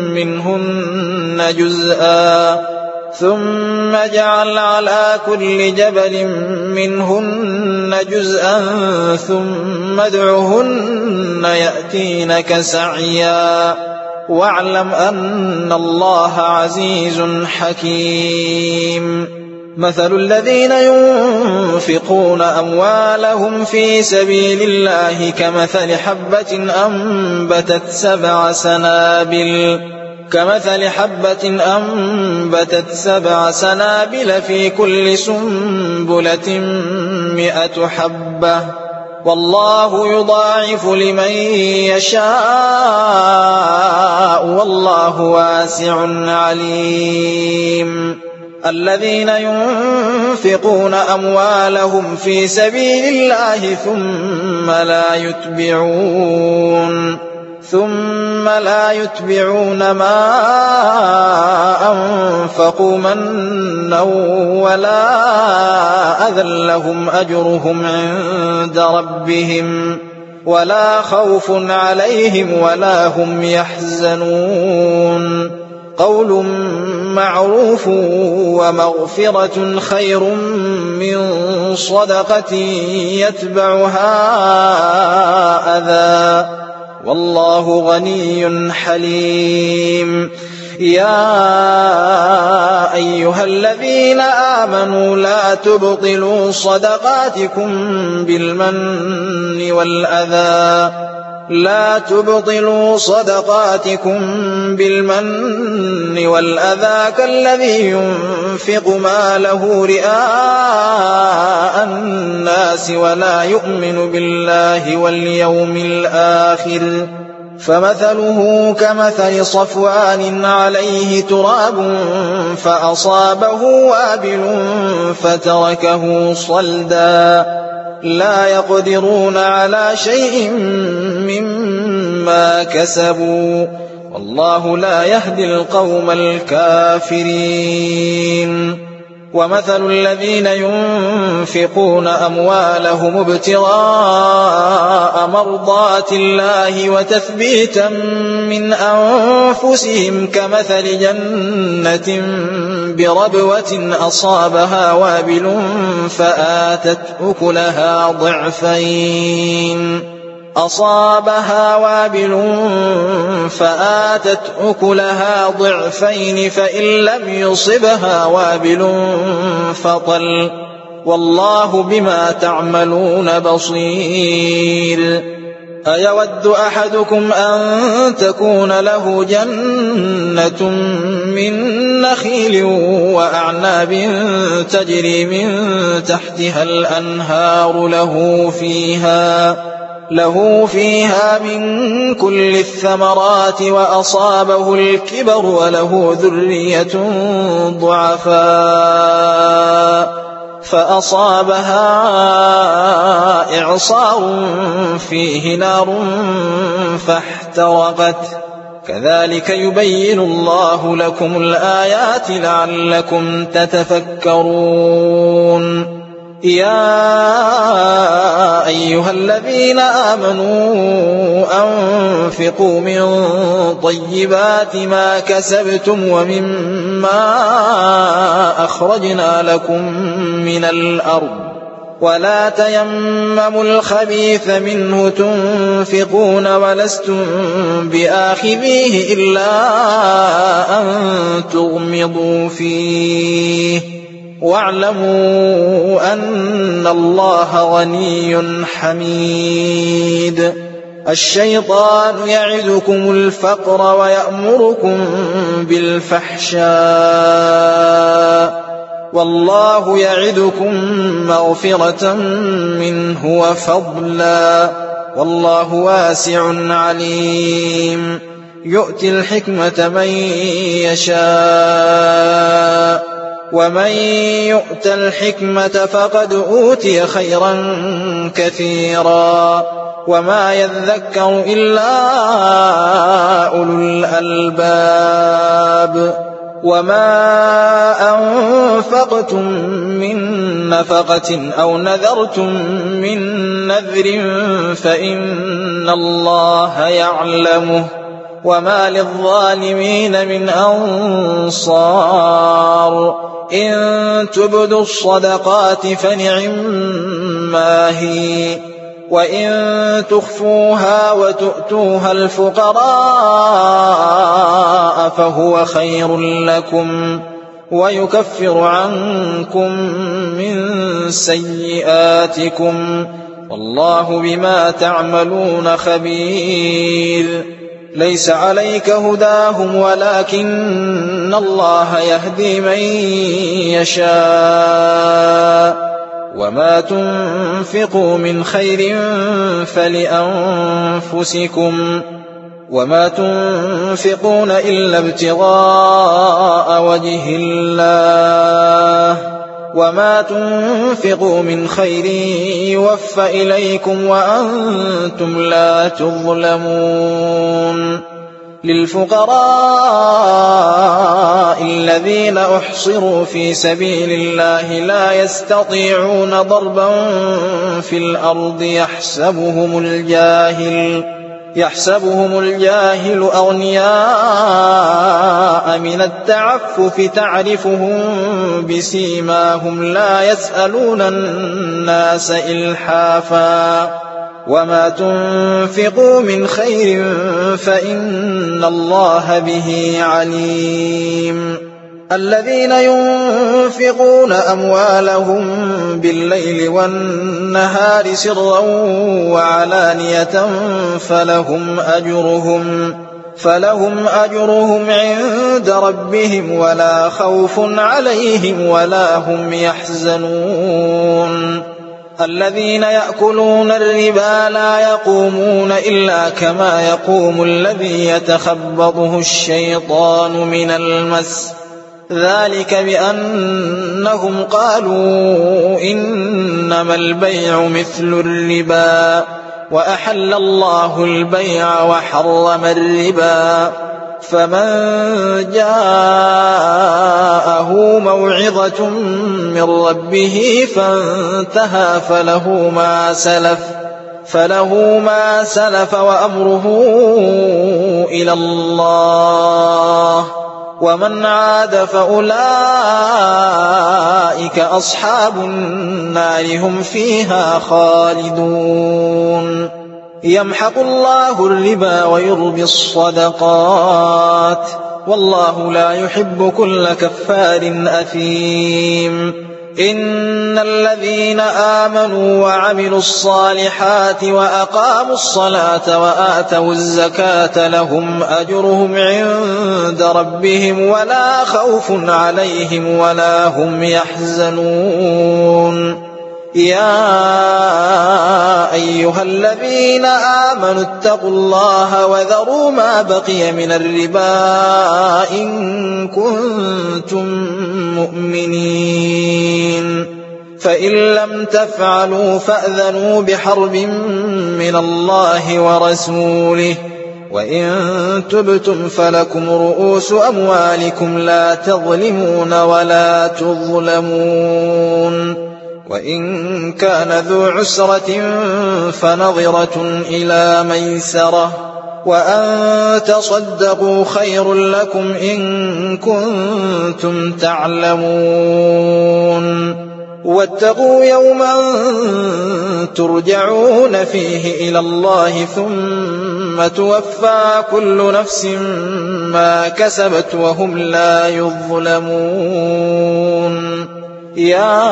منهن جزءا ثم ادعهن يأتينك سعيا واعلم أن الله عزيز حكيم. مثل الذين ينفقون أموالهم في سبيل الله كمثل حبة أنبتت 7 سنابل في كل سنبلة 100 حبة والله يضاعف لمن يشاء والله واسع عليم. الذين ينفقون أموالهم في سبيل الله ثم ثم لا يتبعون ما أنفقوا منا ولا أذى لهم أجرهم عند ربهم ولا خوف عليهم ولا هم يحزنون قول معروف ومغفرة خير من صدقة يتبعها أذى والله غني حليم يا أيها الذين آمنوا لا تبطلوا صدقاتكم بالمن والأذى كالذي ينفق ماله رئاء الناس ولا يؤمن بالله واليوم الآخر فمثله كمثل صفوان عليه تراب فأصابه وابل فتركه صلدا لا يقدرون على شيء مما كسبوا والله لا يهدي القوم الكافرين ومثل الذين ينفقون أموالهم ابتغاء مرضات الله وتثبيتا من أنفسهم كمثل جنة بربوة أصابها وابل فآتت أكلها ضعفين فإن لم يصبها وابل فطل والله بما تعملون بصير أيود أحدكم أن تكون له جنة من نخيل وأعناب تجري من تحتها الأنهار له فيها من كل الثمرات وأصابه الكبر وله ذرية ضعفاء فأصابها إعصار فيه نار فاحترقت كذلك يبين الله لكم الآيات لعلكم تتفكرون يا أيها الذين آمنوا أنفقوا من طيبات ما كسبتم ومما أخرجنا لكم من الأرض ولا تيمموا الخبيث منه تنفقون ولستم بآخذيه إلا أن تغمضوا فيه واعلموا أن الله غني حميد الشيطان يعدكم الفقر ويأمركم بالفحشاء والله يعدكم مغفرة منه وفضلا والله واسع عليم يؤتي الحكمة من يشاء ومن يؤت الحكمة فقد أوتي خيرا كثيرا وما يذكر إلا أولو الألباب وما أنفقتم من نفقة أو نذرتم من نذر فإن الله يعلمه وما للظالمين من أنصار إن تبدوا الصدقات فنعما هي وإن تخفوها وتؤتوها الفقراء فهو خير لكم ويكفر عنكم من سيئاتكم والله بما تعملون خبير ليس عليك هداهم ولكن الله يهدي من يشاء وما تنفقوا من خير فلأنفسكم وما تنفقون إلا ابتغاء وجه الله وما تنفقوا من خير يوفى إليكم وأنتم لا تظلمون للفقراء الذين أحصروا في سبيل الله لا يستطيعون ضربا في الأرض يحسبهم الجاهل أغنياء من التعفف تعرفهم بسيماهم لا يسألون الناس إلحافا وما تنفقوا من خير فإن الله به عليم الذين ينفقون أموالهم بالليل والنهار سرا وعلانية فلهم أجرهم عند ربهم ولا خوف عليهم ولا هم يحزنون الذين يأكلون الربا لا يقومون إلا كما يقوم الذي يتخبطه الشيطان من المس ذلك بأنهم قالوا إنما البيع مثل الربا وأحل الله البيع وحرم الربا فمن جاءه موعظة من ربه فانتهى فله ما سلف وأمره إلى الله ومن عاد فأولئك أصحاب النار هم فيها خالدون يمحق الله الربا ويربي الصدقات والله لا يحب كل كفار أثيم إن الذين آمنوا وعملوا الصالحات وأقاموا الصلاة وآتوا الزكاة لهم أجرهم عند ربهم ولا خوف عليهم ولا هم يحزنون يا أيها الذين آمنوا اتقوا الله وذروا ما بقي من الربا إن كنتم مؤمنين فإن لم تفعلوا فأذنوا بحرب من الله ورسوله وإن تبتم فلكم رؤوس أموالكم لا تظلمون ولا تظلمون وإن كان ذو عسرة فنظرة إلى ميسرة وأن تصدقوا خير لكم إن كنتم تعلمون واتقوا يوما ترجعون فيه إلى الله ثم توفى كل نفس ما كسبت وهم لا يظلمون يا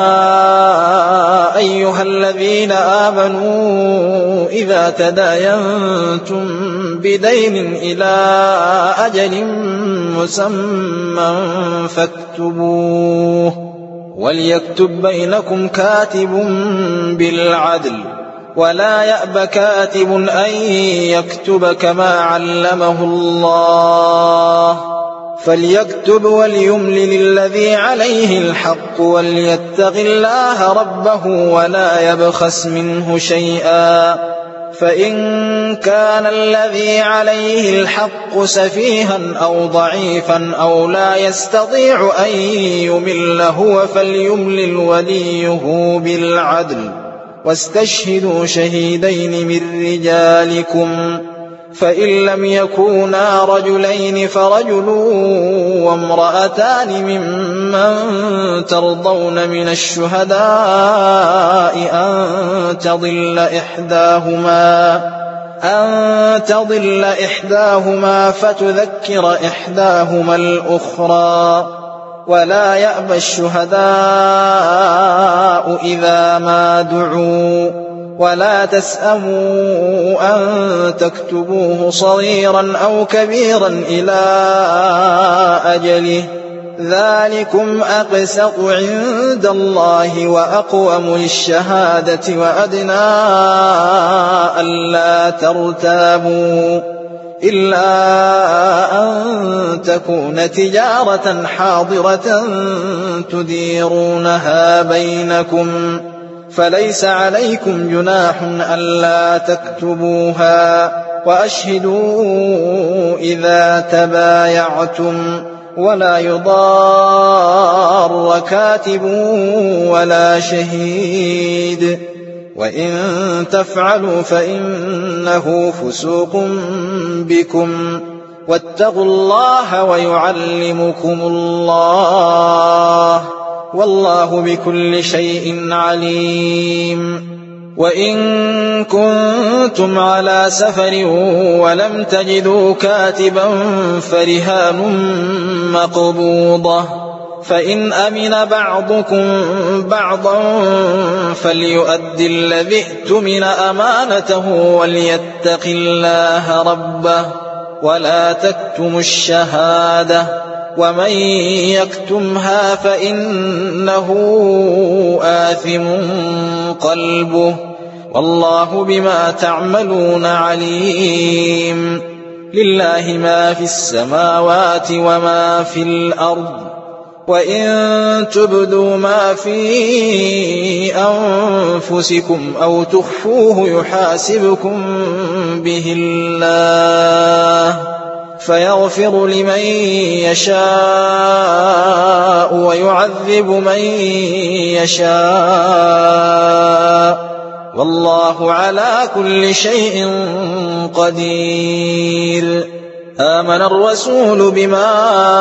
أيها الذين آمنوا إذا تداينتم بدين إلى أجل مسمى فاكتبوه وليكتب بينكم كاتب بالعدل ولا يأب كاتب أن يكتب كما علمه الله فليكتب وليملل الذي عليه الحق وليتق الله ربه ولا يبخس منه شيئا فإن كان الذي عليه الحق سفيها أو ضعيفا أو لا يستطيع أن يمل هو فليملل وليه بالعدل واستشهدوا شهيدين من رجالكم فإن لم يكونا رجلين فرجل وامرأتان ممن ترضون من الشهداء أن تضل إحداهما فتذكر إحداهما الأخرى ولا يأبى الشهداء إذا ما دعوا ولا تسأموا أن تكتبوه صغيرا أو كبيرا إلى أجله ذلكم أقسط عند الله وأقوم للشهادة وأدنى ألا ترتابوا إلا أن تكون تجارة حاضرة تديرونها بينكم فليس عليكم جناح ألا تكتبوها وأشهدوا إذا تبايعتم ولا يضار كاتب ولا شهيد وإن تفعلوا فإنه فسوق بكم واتقوا الله ويعلمكم الله والله بكل شيء عليم. وإن كنتم على سفر ولم تجدوا كاتبا فرهان مقبوضة فإن أمن بعضكم بعضا فليؤدي الذي اؤتمن أمانته وليتق الله ربه ولا تكتموا الشهادة ومن يكتمها فإنه آثم قلبه والله بما تعملون عليم. لله ما في السماوات وما في الأرض وإن تبدوا ما في أنفسكم أو تخفوه يحاسبكم به الله فيغفر لمن يشاء ويعذب من يشاء والله على كل شيء قدير. آمن الرسول بما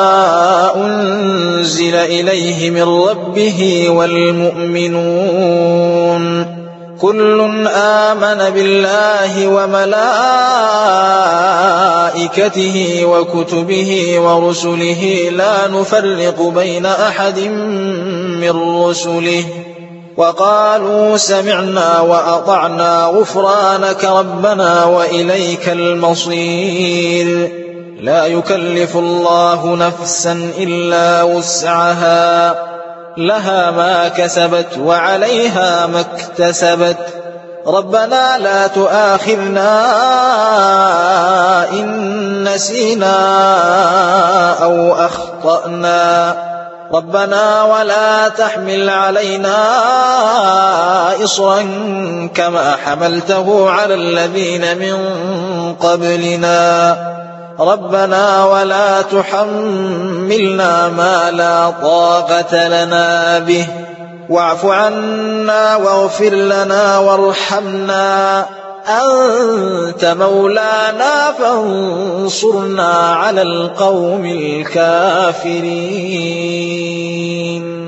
أنزل إليه من ربه والمؤمنون كل آمن بالله وملائكته وكتبه ورسله لا نفرق بين أحد من رسله وقالوا سمعنا وأطعنا غفرانك ربنا وإليك المصير. لا يكلف الله نفسا إلا وسعها لها ما كسبت وعليها ما اكتسبت ربنا لا تؤاخذنا إن نسينا أو أخطأنا ربنا ولا تحمل علينا إصرا كما حملته على الذين من قبلنا ربنا ولا تحملنا ما لا طاقة لنا به واعف عنا واغفر لنا وارحمنا أنت مولانا فانصرنا على القوم الكافرين.